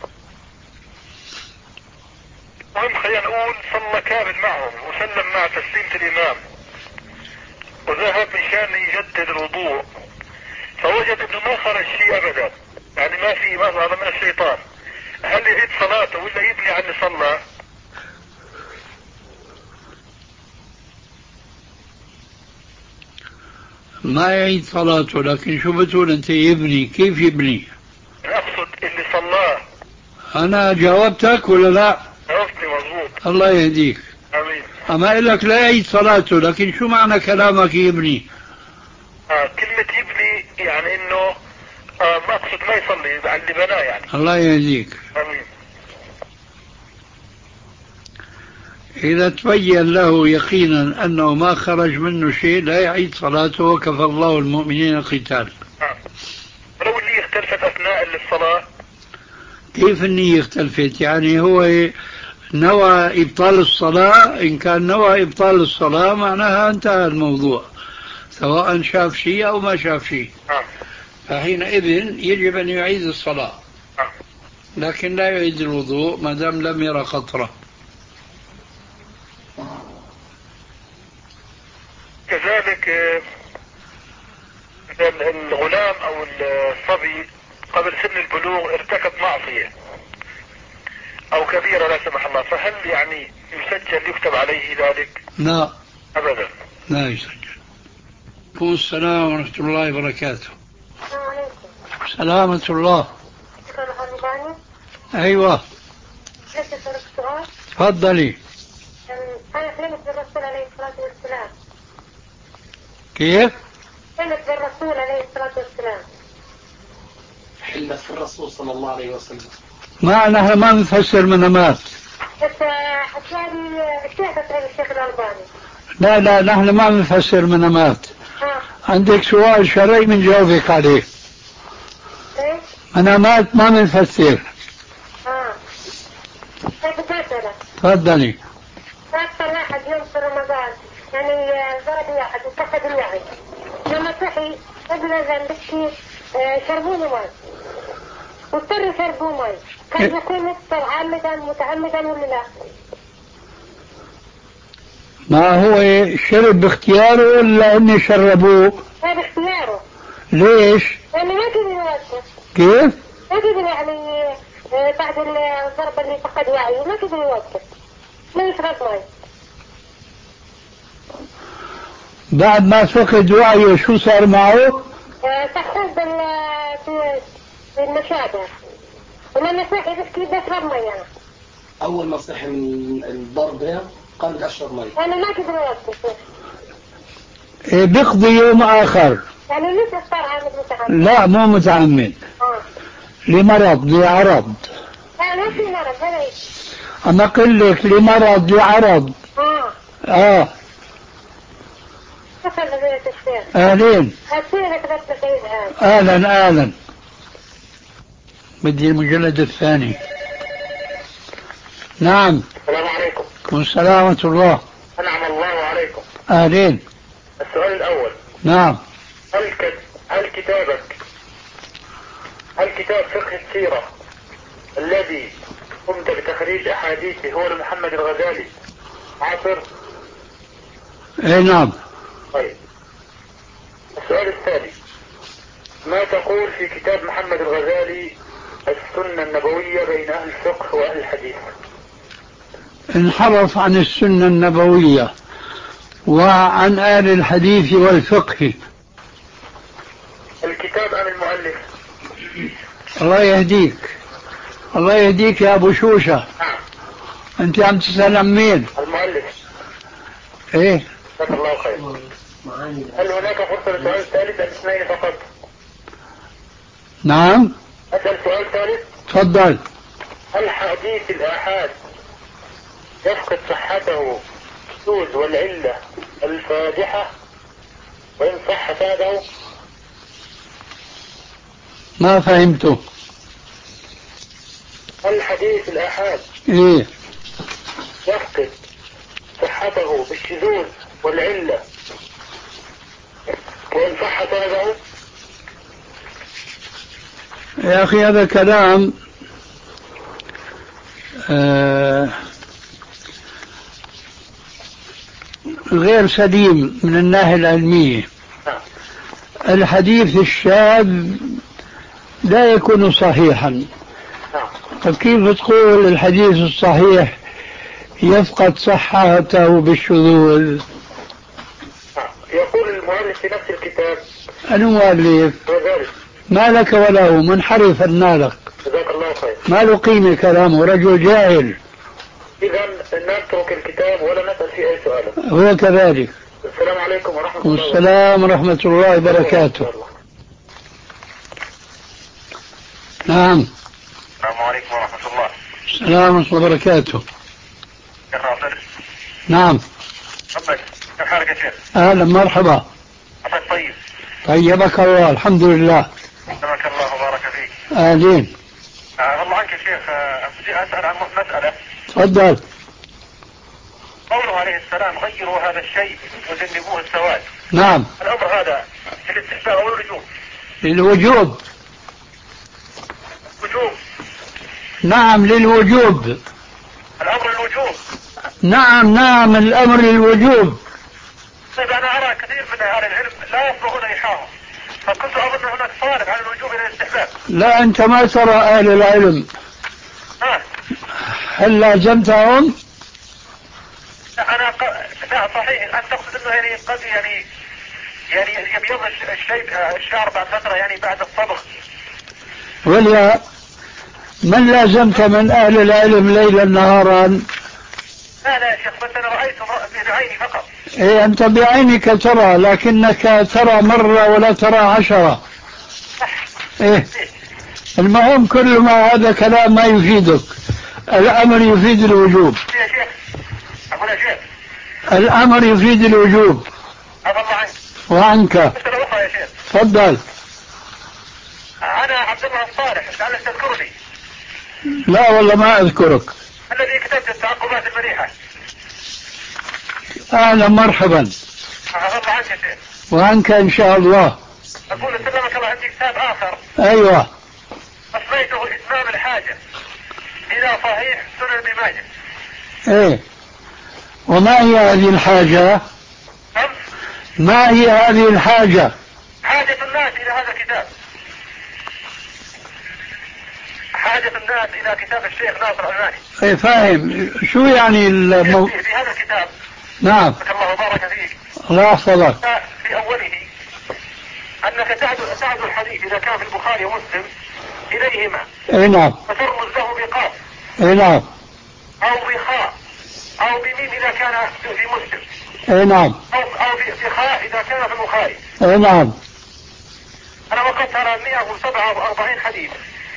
المهم خلينا نقول صلى كامل معهم وسلم مع تسليمة الامام وذهب مشان يجدد الوضوء، فوجد انه ما خرج شيء ابدا، يعني ما في مظهر من الشيطان. هل يعيد صلاته ولا يبني على اللي صلى؟ ما يعيد صلاته، لكن شو بتقول انت يبني؟ كيف يبني؟ اقصد اللي صلاه. انا جاوبتك ولا لا؟ جاوبتني مضبوط. الله يهديك. امين. اما اقول لك لا يعيد صلاته، لكن شو معنى كلامك يبني؟ آه كلمة يبني يعني انه آه ما اقصد ما يصلي على اللي بناه يعني. الله يهديك. امين. إذا تبين له يقينا أنه ما خرج منه شيء لا يعيد صلاته، وكفى الله المؤمنين القتال. آه. لو النية اختلفت أثناء الصلاة؟ كيف النية اختلفت؟ يعني هو نوى إبطال الصلاة، إن كان نوى إبطال الصلاة معناها انتهى الموضوع، سواء شاف شيء أو ما شاف شيء. آه. فحينئذ يجب أن يعيد الصلاة، آه. لكن لا يعيد الوضوء ما دام لم يرى قطرة. كذلك الغلام او الصبي قبل سن البلوغ ارتكب معصية او كبيرة لا سمح الله، فهل يعني يسجل يكتب عليه ذلك؟ لا ابدا. لا يسجل. عليكم السلام ورحمة الله وبركاته. سلامة الله. ايوه تفضلي. أنا حلمت بالرسول عليه الصلاة والسلام. كيف؟ حلمت بالرسول عليه الصلاة والسلام. حلمت بالرسول صلى الله عليه وسلم. ما نحن ما نفسر منامات. بس حكاني الشيخ الشيخ الألباني. لا لا نحن ما نفسر منامات. ها. عندك سؤال شرعي بنجاوبك عليه. ايه؟ منامات ما بنفسر. اه. كيف تسألك؟ تفضلي. أكثر واحد يوم في رمضان يعني ضرب واحد وفقد الوعي، لما صحي قبل أذان بكي شربوا له ماء واضطروا يشربوا ماء، كان يكون يفطر عامدا متعمدا ولا لا؟ ما هو شرب باختياره ولا اني شربوه؟ لا باختياره. ليش؟ لأنه ما قدر يوقف. كيف؟ ما قدر يعني بعد الضربة اللي فقد وعيه ما قدر يوقف، ما يشرب ماء. بعد ما فقد وعيه شو صار معه؟ تحتاج بالمشابه ولما صحي بس بدي اشرب ميه. اول ما صحي من الضرب ده قال بدي اشرب ميه. انا ما كنت بوقف. إيه بيقضي يوم اخر. يعني ليش صار عامل متعمد؟ لا مو متعمد. اه لمرض لعرض. لا ما في مرض ولا شيء. انا اقول لك لمرض لعرض. اه اه شكرا لك الشيخ. اهلين. هسيرك بس بخير. اهلا اهلا. بدي المجلد الثاني. نعم. السلام عليكم. والسلام ورحمة الله. أنعم الله عليكم. أهلين. السؤال الأول. نعم. هل كت... هل كتابك هل كتاب فقه السيرة الذي قمت بتخريج أحاديثه هو لمحمد الغزالي عاصر؟ اي نعم. طيب. السؤال الثاني. ما تقول في كتاب محمد الغزالي السنة النبوية بين أهل الفقه وأهل الحديث؟ انحرف عن السنة النبوية وعن أهل الحديث والفقه. الكتاب أم المؤلف؟ الله يهديك. الله يهديك يا أبو شوشة. نعم. أنت عم تسأل عن مين؟ المؤلف. إيه؟ جزاك الله خير. هل هناك فرصة لسؤال ثالث أم اثنين فقط؟ نعم. أسأل سؤال ثالث؟ تفضل. هل حديث الآحاد يفقد صحته الشذوذ والعلة الفادحة وإن صح ساده؟ ما فهمته. هل حديث الآحاد إيه؟ يفقد صحته بالشذوذ والعلة وإن صح ساده؟ يا أخي هذا كلام آه غير سليم من الناحية العلمية. الحديث الشاذ لا يكون صحيحا. فكيف تقول الحديث الصحيح يفقد صحته بالشذوذ؟ يقول المؤلف في نفس الكتاب. المؤلف ما لك وله منحرف النالق. جزاك الله خير. ما له قيمة كلامه رجل جاهل. إذا نترك الكتاب ولا نسأل فيه أي سؤال. هو كذلك. السلام عليكم ورحمة الله. والسلام ورحمة الله وبركاته. نعم. السلام عليكم ورحمة الله. السلام ورحمة الله وبركاته. شيخ ناصر. نعم. تفضل. كيف حالك يا شيخ؟ أهلا مرحبا. عساك طيب. طيبك الله الحمد لله. سلمك الله وبارك فيك. أهلين. آه والله عنك يا شيخ بدي أسأل عن مسألة. تفضل. قوله عليه السلام غيروا هذا الشيء وجنبوه السواد. نعم. الأمر هذا في الاستحباب أو الوجوب؟ للوجوب. وجوب. نعم للوجوب. الأمر الوجوب. نعم نعم الأمر للوجوب. طيب أنا أرى كثير من أهل العلم لا يفرغون إيحاءهم، فكنت أظن هناك صارف على الوجوب إلى الاستحباب. لا أنت ما ترى أهل العلم. ها. هل لازمتهم؟ لا أنا ق... لا صحيح أن تقصد أنه يعني قد يعني يعني يبيض الشيء الشعر بعد فترة يعني بعد الصبغ. ولا من لازمت من أهل العلم ليلا نهارا؟ لا لا يا شيخ بس أنا رأيته بعيني فقط. إيه أنت بعينك ترى لكنك ترى مرة ولا ترى عشرة. إيه المهم كل ما هذا كلام ما يفيدك. الأمر يفيد الوجوب. يا شيخ أقول يا شيخ الأمر يفيد الوجوب. أفضل عنك. وعنك. مسألة أخرى يا شيخ. تفضل. أنا عبد الله الصالح لعلك تذكرني. لا والله ما أذكرك. الذي كتبت التعقبات المريحة. أهلا مرحبا. أفضل عنك يا شيخ. وعنك إن شاء الله. أقول سلمك الله عندي كتاب آخر. أيوة. أسميته إتمام الحاجة إلى صحيح سنن ابن ماجه. إيه وما هي هذه الحاجة؟ نعم. ما هي هذه الحاجة؟ حاجة الناس إلى هذا الكتاب. حاجة الناس إلى كتاب الشيخ ناصر الألباني. إيه فاهم. شو يعني المو... في هذا الكتاب. نعم. بارك الله وبارك فيك. الله يحفظك. في أوله أنك تعدل تعدل الحديث إذا كان في البخاري ومسلم إليهما. أي نعم. فترمز له بقاف. أي نعم. أو بخاء أو بميم إذا كان في مسلم. أي نعم. أو أو بخاء إذا كان في البخاري. أي نعم. أنا وقفت على مئة وسبعة وأربعين حديث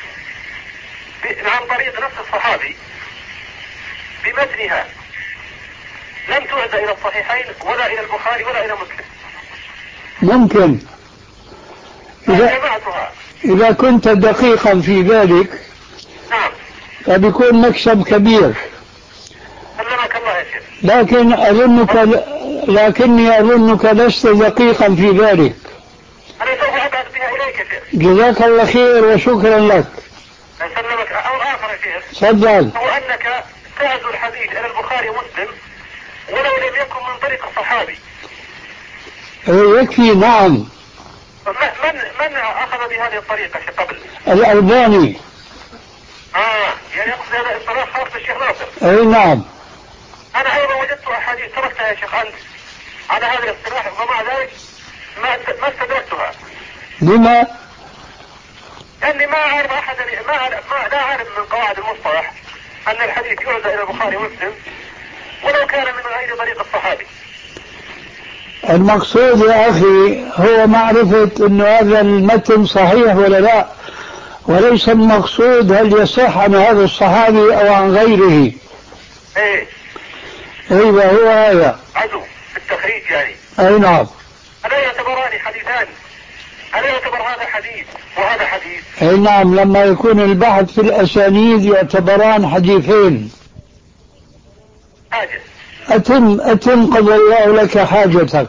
عن طريق نفس الصحابي بمتنها لم تعد إلى الصحيحين ولا إلى البخاري ولا إلى مسلم. ممكن إذا, إذا كنت دقيقا في ذلك. نعم. فبيكون مكسب كبير. سلمك الله يا شيخ. لكن أظنك لكني أظنك لست دقيقا في ذلك. أنا سوف أبعث بها إليك يا شيخ. جزاك الله خير وشكرا لك. سلمك. أو آخر يا شيخ. تفضل. هو أنك تعزو الحديث إلى البخاري ومسلم ولو لم يكن من طريق الصحابي. يكفي. نعم. من من أخذ بهذه الطريقة قبل؟ الألباني. آه يعني يقصد هذا اصطلاح خاص بالشيخ ناصر. أي نعم. أنا أيضا وجدت أحاديث تركتها يا شيخ أنت على هذا الاصطلاح ومع ذلك ما ما استدركتها. لما؟ لأني ما أعرف أحدا ما ما لا أعرف من قواعد المصطلح أن الحديث يعزى إلى البخاري ومسلم ولو كان من غير طريق الصحابي. المقصود يا أخي هو معرفة أن هذا المتن صحيح ولا لا، وليس المقصود هل يصح عن هذا الصحابي أو عن غيره. ايه ايوه هو هذا عدو في التخريج يعني. اي نعم. ألا يعتبران حديثان؟ ألا يعتبر هذا حديث وهذا حديث؟ اي نعم، لما يكون البحث في الأسانيد يعتبران حديثين. حاجة. أتم أتم قضى الله لك حاجتك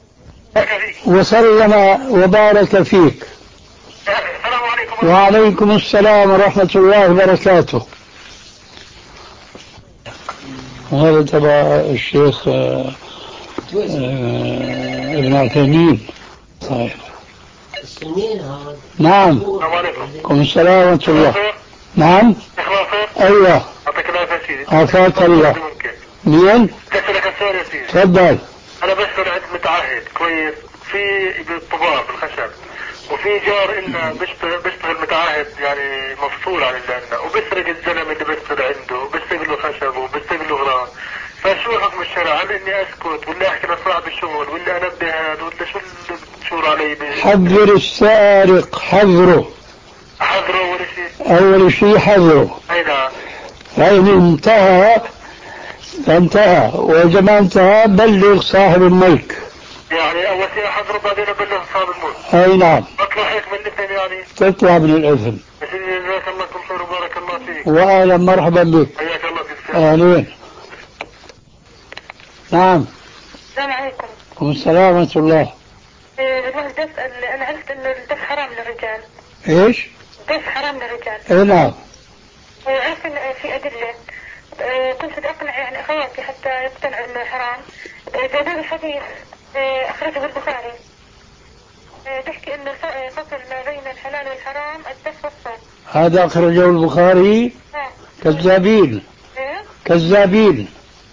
وسلم وبارك فيك. السلام عليكم. وعليكم السلام ورحمة الله وبركاته. وهذا تبع الشيخ آه آه ابن عثيمين. صحيح. نعم. وعليكم السلام ورحمة الله. نعم. ايوه. عافاك الله. مين؟ كسرك السؤال يا سيدي. تفضل. انا بشتغل عند متعهد كويس في بالطباع بالخشب، وفي جار إلنا بيشتغل بيشتغل متعهد يعني مفصول عن اللي عندنا، وبسرق الزلمه اللي بيشتغل عنده وبيستقل له خشب وبيستقل له غرام. فشو حكم الشرع؟ هل اني اسكت ولا احكي لصاحب الشغل ولا انبه هذا ولا شو اللي بتشور علي؟ حذر السارق، حذره. حذره اول شيء. اول شيء حذره. اي نعم. فإن انتهى فانتهى، وإذا ما انتهى بلغ صاحب الملك. يعني أول شيء حضر بعدين أبلغ صاحب الملك. أي نعم. أطلع هيك من الاثنين يعني. تطلع من الإثم. جزاك الله كل خير وبارك الله فيك. وأهلا مرحبا بك. حياك الله فيك. أهلين. نعم. السلام عليكم. وعليكم السلام ورحمة الله. بدي أسأل، أنا عرفت إنه الدف حرام للرجال. إيش؟ الدف حرام للرجال. إيه نعم. وعرفت إن في أدلة. كنت بدي أقنع يعني أخواتي حتى يقتنعوا إنه حرام. جدول الحديث أخرجه البخاري تحكي إنه فصل ما بين الحلال والحرام الدف والصوت. هذا أخرجه البخاري. آه. كذابين. إيه؟ كذابين.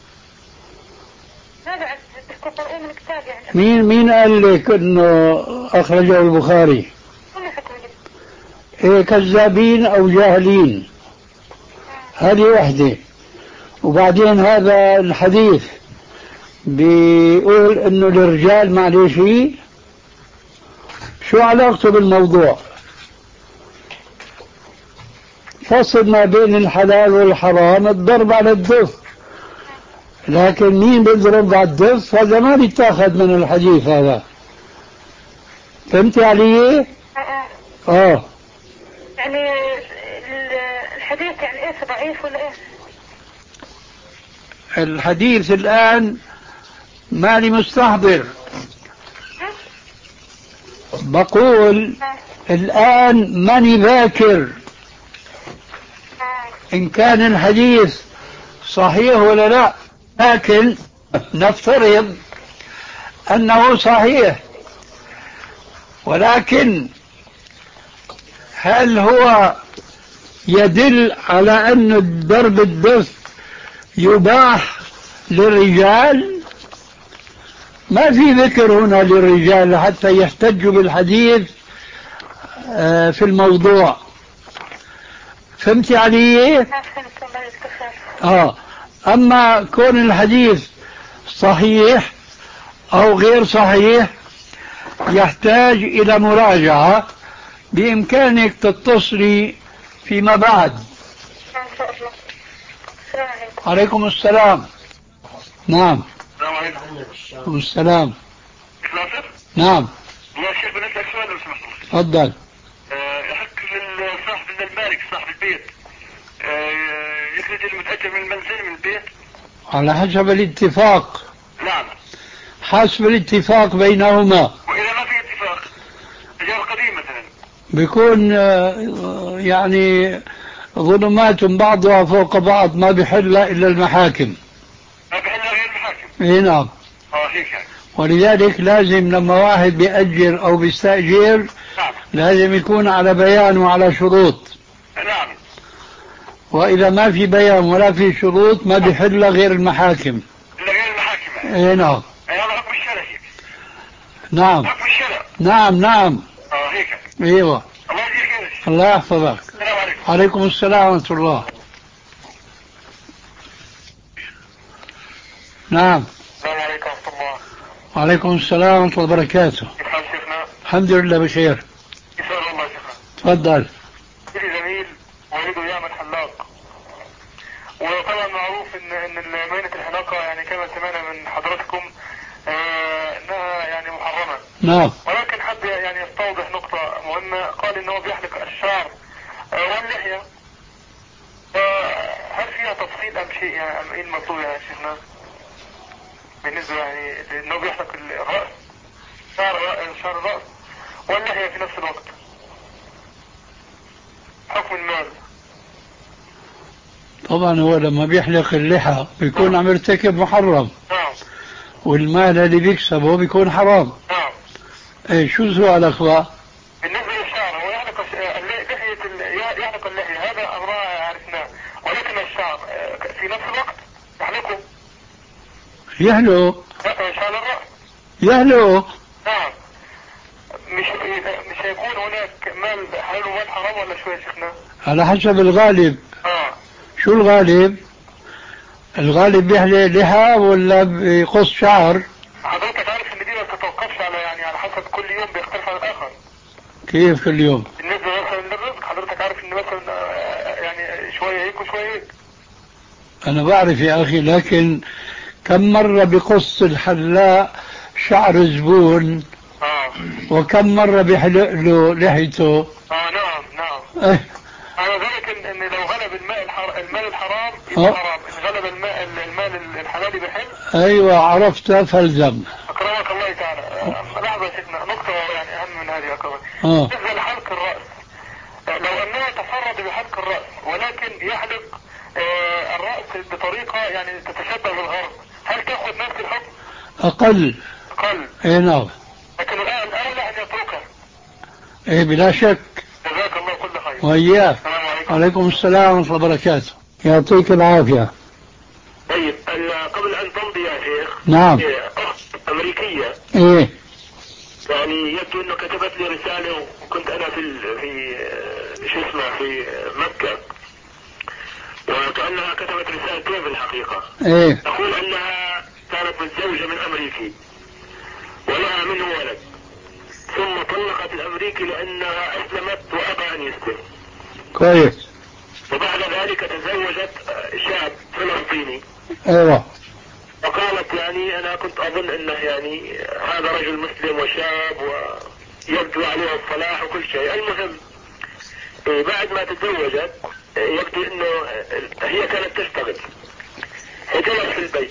ماذا عرفت؟ تقرؤون من كتاب يعني. مين مين قال لك إنه أخرجه البخاري؟ كل حكم إيه كذابين أو جاهلين. آه. هذه وحدة. وبعدين هذا الحديث بيقول انه الرجال معلش شو علاقته بالموضوع؟ فصل ما بين الحلال والحرام الضرب على الدف، لكن مين بيضرب على الدف هذا ما بيتاخذ من الحديث هذا. فهمت علي؟ اه اه يعني الحديث يعني ايش ضعيف ولا ايش؟ الحديث الآن ماني مستحضر، بقول الآن ماني ذاكر إن كان الحديث صحيح ولا لا، لكن نفترض أنه صحيح، ولكن هل هو يدل على أن ضرب الدف يباح للرجال؟ ما في ذكر هنا للرجال حتى يحتجوا بالحديث في الموضوع. فهمتي علي؟ آه. أما كون الحديث صحيح أو غير صحيح يحتاج إلى مراجعة، بإمكانك تتصلي فيما بعد. عليكم السلام. نعم. السلام عليكم. السلام. ناصر؟ نعم. يا شيخ بنسألك سؤال لو سمحت. تفضل. يحق للصاحب من المالك صاحب البيت يخرج المتأجر من المنزل من البيت؟ على حسب الاتفاق. نعم. حسب الاتفاق بينهما. وإذا ما في اتفاق إيجار قديم مثلا بيكون يعني ظلمات بعضها فوق بعض، ما بحل إلا المحاكم. ما بحل غير المحاكم. اي نعم. اه هيك يعني. ولذلك لازم لما واحد بيأجر أو بيستأجر نعم. لازم يكون على بيان وعلى شروط. نعم. وإذا ما في بيان ولا في شروط ما بحل غير المحاكم. إلا غير المحاكم. اي نعم. هذا حكم الشرع. نعم. حكم الشرع. نعم نعم. اه هيك. ايوه. الله يجزيك خير. الله يحفظك. السلام عليكم. عليكم السلام ورحمة الله. نعم. السلام عليكم ورحمة الله. وعليكم السلام ورحمة الله وبركاته. كيف حال شيخنا؟ الحمد لله بخير. يسأل الله شيخنا. تفضل. لي زميل والده يعمل حلاق، وطبعا معروف ان ان مهنة الحلاقة يعني كما سمعنا من حضراتكم آه انها يعني محرمة. نعم. ولكن حب يعني يستوضح نقطة مهمة. قال ان هو بيحلق الشعر آه واللحية، هل فيها تفصيل ام شيء يعني ام ايه المطلوب يا شيخنا بالنسبة يعني انه بيحلق الرأس شعر شعر الرأس واللحية في نفس الوقت؟ حكم المال. طبعا هو لما بيحلق اللحى بيكون عم يرتكب محرم. نعم. والمال اللي بيكسبه بيكون حرام. نعم. ايه شو سؤالك بقى؟ بالنسبة للشعر هو يحلق لحية يحلق اللحية هذا امرها عرفناه، ولكن الشعر في نفس الوقت يحلقه. يحلق. شعر الرأس. يحلق. نعم. مش مش هيكون هناك مال حلال ومال حرام ولا شو يا شيخنا؟ على حسب الغالب. اه. شو الغالب؟ الغالب بيحلق لحى ولا بيقص شعر؟ حضرتك عارف ان دي ما بتتوقفش على يعني على حسب كل يوم بيختلف عن الاخر. كيف كل يوم؟ بالنسبة مثلا للرزق حضرتك عارف ان مثلا يعني شوية هيك وشوية هيك. انا بعرف يا اخي، لكن كم مرة بقص الحلاق شعر زبون؟ اه. وكم مرة بيحلق له لحيته؟ اه نعم نعم. ايه. على ذلك ان, إن لو غلب الماء الحر... المال الحرام يبقى أه. حرام، ان غلب الماء المال الحلال بحل. ايوه عرفت فالزم. اكرمك الله تعالى. لحظة يا شيخنا نقطة يعني اهم من هذه اكبر. اه. بالنسبة لحلق الرأس، لو انه تفرد بحلق الرأس ولكن يحلق آه الرأس بطريقة يعني تتشبه بالغرب، هل تأخذ نفس الحكم؟ اقل. اقل. اي نعم. لكن الان الاولى ان يتركها. ايه بلا شك. جزاك الله كل خير. وإياك. السلام عليكم. عليكم السلام ورحمة الله وبركاته. يعطيك العافية. طيب قبل ان تمضي يا شيخ. نعم. اخت امريكية. ايه. يعني يبدو انه كتبت لي رسالة وكنت انا في ال... في شو اسمه في مكة، وكأنها كتبت رسالتين في الحقيقة. ايه. تقول انها كانت متزوجة من امريكي ولها منه ولد، ثم طلقت الامريكي لانها اسلمت وابى ان يسلم. كويس. وبعد ذلك تزوجت شاب فلسطيني. ايوه. وقالت يعني انا كنت اظن انه يعني هذا رجل مسلم وشاب ويبدو عليه الصلاح وكل شيء. المهم بعد ما تزوجت يبدو انه هي كانت تشتغل، فجلس في البيت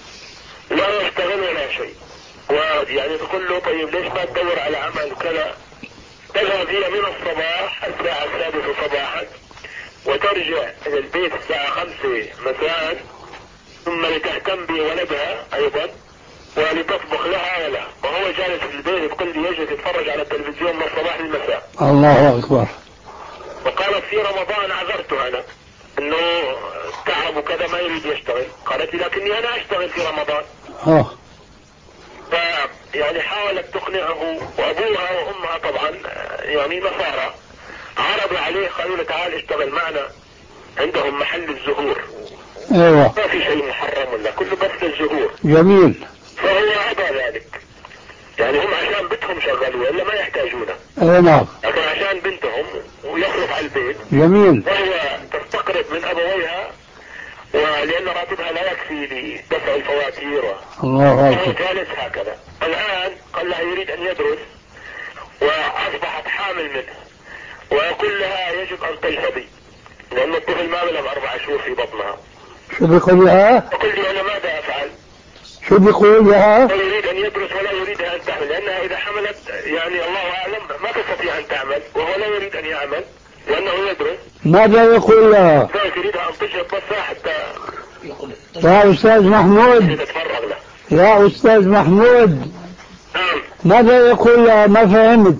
لا يشتغل ولا شيء، ويعني تقول له طيب ليش ما تدور على عمل كذا؟ تذهب هي من الصباح الساعة السادسة صباحا وترجع الى البيت الساعة خمسة مساء، ثم لتهتم بولدها ايضا ولتطبخ لها ولا، وهو جالس في البيت تقول لي يجلس يتفرج على التلفزيون من الصباح للمساء. الله اكبر. وقالت في رمضان عذرته انا انه تعب وكذا ما يريد يشتغل، قالت لي لكني انا اشتغل في رمضان. اه. ف يعني حاولت تقنعه، وابوها وامها طبعا يعني نصارى، عرضوا عليه قالوا له تعال اشتغل معنا، عندهم محل الزهور. ايوه. ما في شيء محرم ولا كله بس الزهور. جميل. فهو ابى ذلك، يعني هم عشان بنتهم شغلوا ولا ما يحتاجونه. اي نعم. لكن عشان بنتهم ويصرف على البيت. جميل. وهو تستقرب من ابويها، ولان راتبها لا يكفي لدفع الفواتير. الله اكبر. اكبر. جالس هكذا. الان قال لها يريد ان يدرس، واصبحت حامل منه، ويقول لها يجب ان تلتبي لان الطفل ما بلغ اربع شهور في بطنها. شو بيقول لها؟ فقل لي انا ماذا افعل؟ شو بيقول لها؟ هو يريد ان يدرس ولا يريدها ان تعمل، لانها اذا حملت يعني الله اعلم ما تستطيع ان تعمل، وهو لا يريد ان يعمل لانه يدرس. ماذا يقول لها؟ ذلك يريدها ان تشرب بس حتى. يا استاذ محمود. تتفرغ له. يا استاذ محمود. نعم. ماذا يقول لها؟ ما فهمت.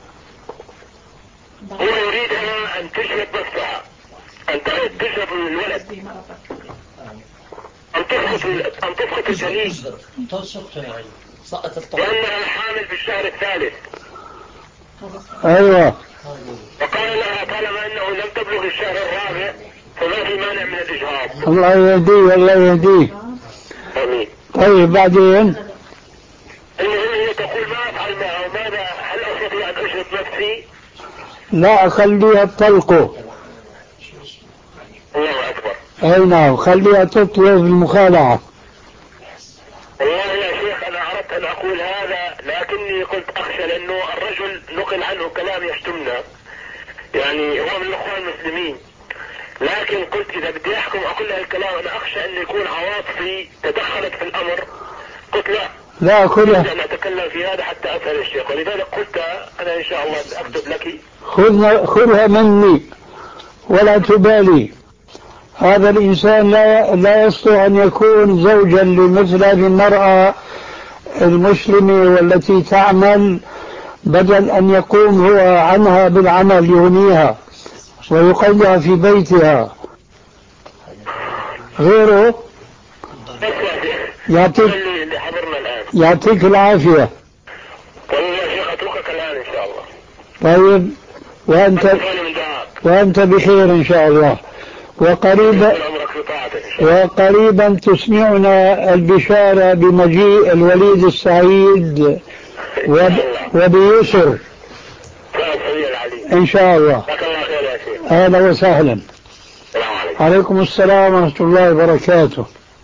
هو يريدها ان تشرب بسها، ان تشرب الولد، ان تسقط ان تسقط الجنين، تسقطه يعني سقط الطفل، لانها حامل في الشهر الثالث. ايوه. وقال لها طالما انه لم تبلغ الشهر الرابع فما في مانع من الاجهاض. الله يهديه الله يهديه. امين. طيب بعدين؟ المهم هي تقول ما افعل معه، ماذا هل استطيع ان اشرب نفسي؟ لا اخليها تطلقه. الله اكبر. اي نعم، خليها تطلب المخالعة. والله يا شيخ انا اردت ان اقول هذا، لكني قلت اخشى لانه الرجل نقل عنه كلام يشتمنا، يعني هو من الاخوان المسلمين، لكن قلت اذا بدي احكم اقول لها الكلام انا اخشى ان يكون عواطفي تدخلت في الامر. قلت لا لا خذها. أنا أتكلم في هذا حتى أسأل الشيخ، ولذلك قلت أنا إن شاء الله أكتب لك. خذها خذها مني ولا تبالي. هذا الإنسان لا لا يستطيع أن يكون زوجا لمثل هذه المرأة المسلمة والتي تعمل، بدل أن يقوم هو عنها بالعمل يغنيها ويقيدها في بيتها. غيره يعطيك يعطيك العافية. والله يا شيخ أتركك الآن إن شاء الله. طيب وأنت وأنت بخير إن شاء الله. وقريبا وقريبا تسمعنا البشارة بمجيء الوليد السعيد وبيسر إن شاء الله. أهلا وسهلا. عليكم السلام ورحمة الله وبركاته.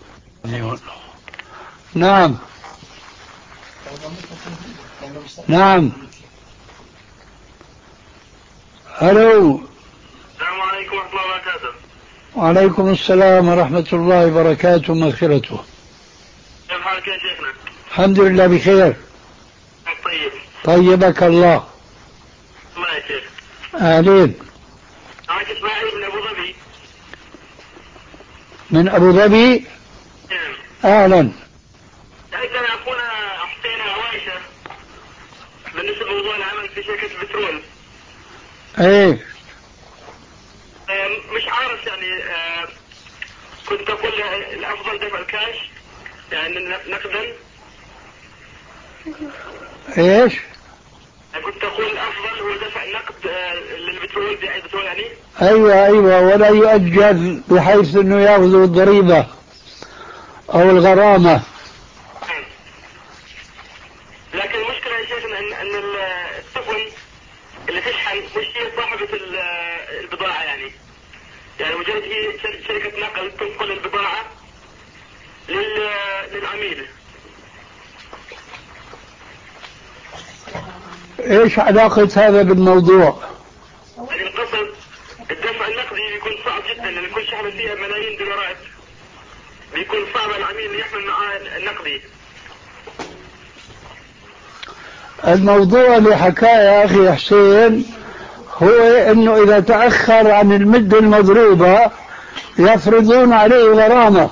نعم نعم. ألو. السلام عليكم ورحمة الله وبركاته. وعليكم السلام ورحمة الله وبركاته ومغفرته. كيف حالك يا شيخنا؟ الحمد لله بخير. طيب. طيبك الله. الله يا شيخ. أهلين. معك إسماعيل من أبو ظبي. من أبو ظبي؟ نعم. أهلا. عندنا أخونا حسين عوايشة بالنسبة لموضوع العمل في شركة البترول. ايه مش عارف يعني آه كنت اقول الافضل دفع الكاش يعني نقدا. ايش؟ كنت اقول الافضل هو دفع النقد آه للبترول بيع البترول يعني. ايوه ايوه، ولا يؤجل بحيث انه ياخذوا الضريبة او الغرامة. لكن المشكلة يا شيخ ان ان السفن اللي تشحن مش هي صاحبة البضاعة يعني. يعني مجرد هي شركة نقل تنقل البضاعة للعميل. ايش علاقة هذا بالموضوع؟ يعني القصد الدفع النقدي بيكون صعب جدا لان كل شحنة فيها ملايين دولارات، بيكون صعب العميل يحمل معاه النقدي. الموضوع اللي حكاه يا أخي حسين هو أنه إذا تأخر عن المدة المضروبة يفرضون عليه غرامة.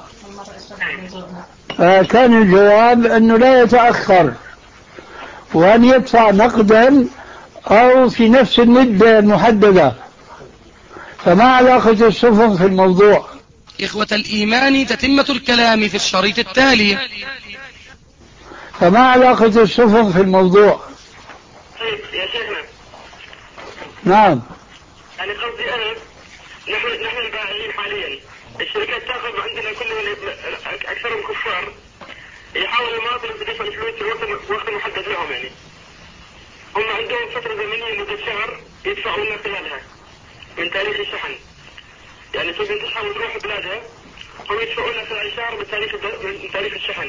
كان الجواب أنه لا يتأخر وأن يدفع نقدا أو في نفس المدة المحددة. فما علاقة السفن في الموضوع؟ إخوة الإيمان، تتمة الكلام في الشريط التالي. فما علاقة السفن في الموضوع؟ طيب يا شيخنا. نعم. يعني قصدي أنا نحن نحن البائعين حاليا الشركات تأخذ عندنا كلهم أكثرهم كفار يحاول المواطن بدفع الفلوس في وقت وقت محدد لهم يعني. هم عندهم فترة زمنية مدة شهر يدفعوا لنا خلالها من تاريخ الشحن. يعني تبي تشحن وتروح بلادها هم يدفعوا لنا خلال شهر من تاريخ من تاريخ الشحن.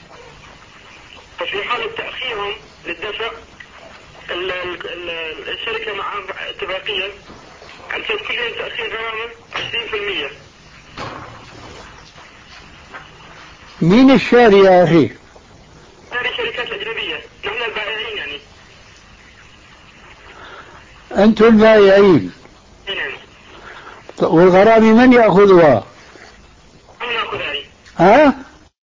ففي حالة تأخيرهم للدفع ال ال الشركة معها اتفاقية عن كل يوم تأخير غرامة عشرين بالمئة. مين الشاري يا أخي؟ هذه شركات أجنبية، نحن البائعين يعني. أنتم البائعين. نعم. والغرامة من يأخذها؟ أنا أخذ يعني. ها؟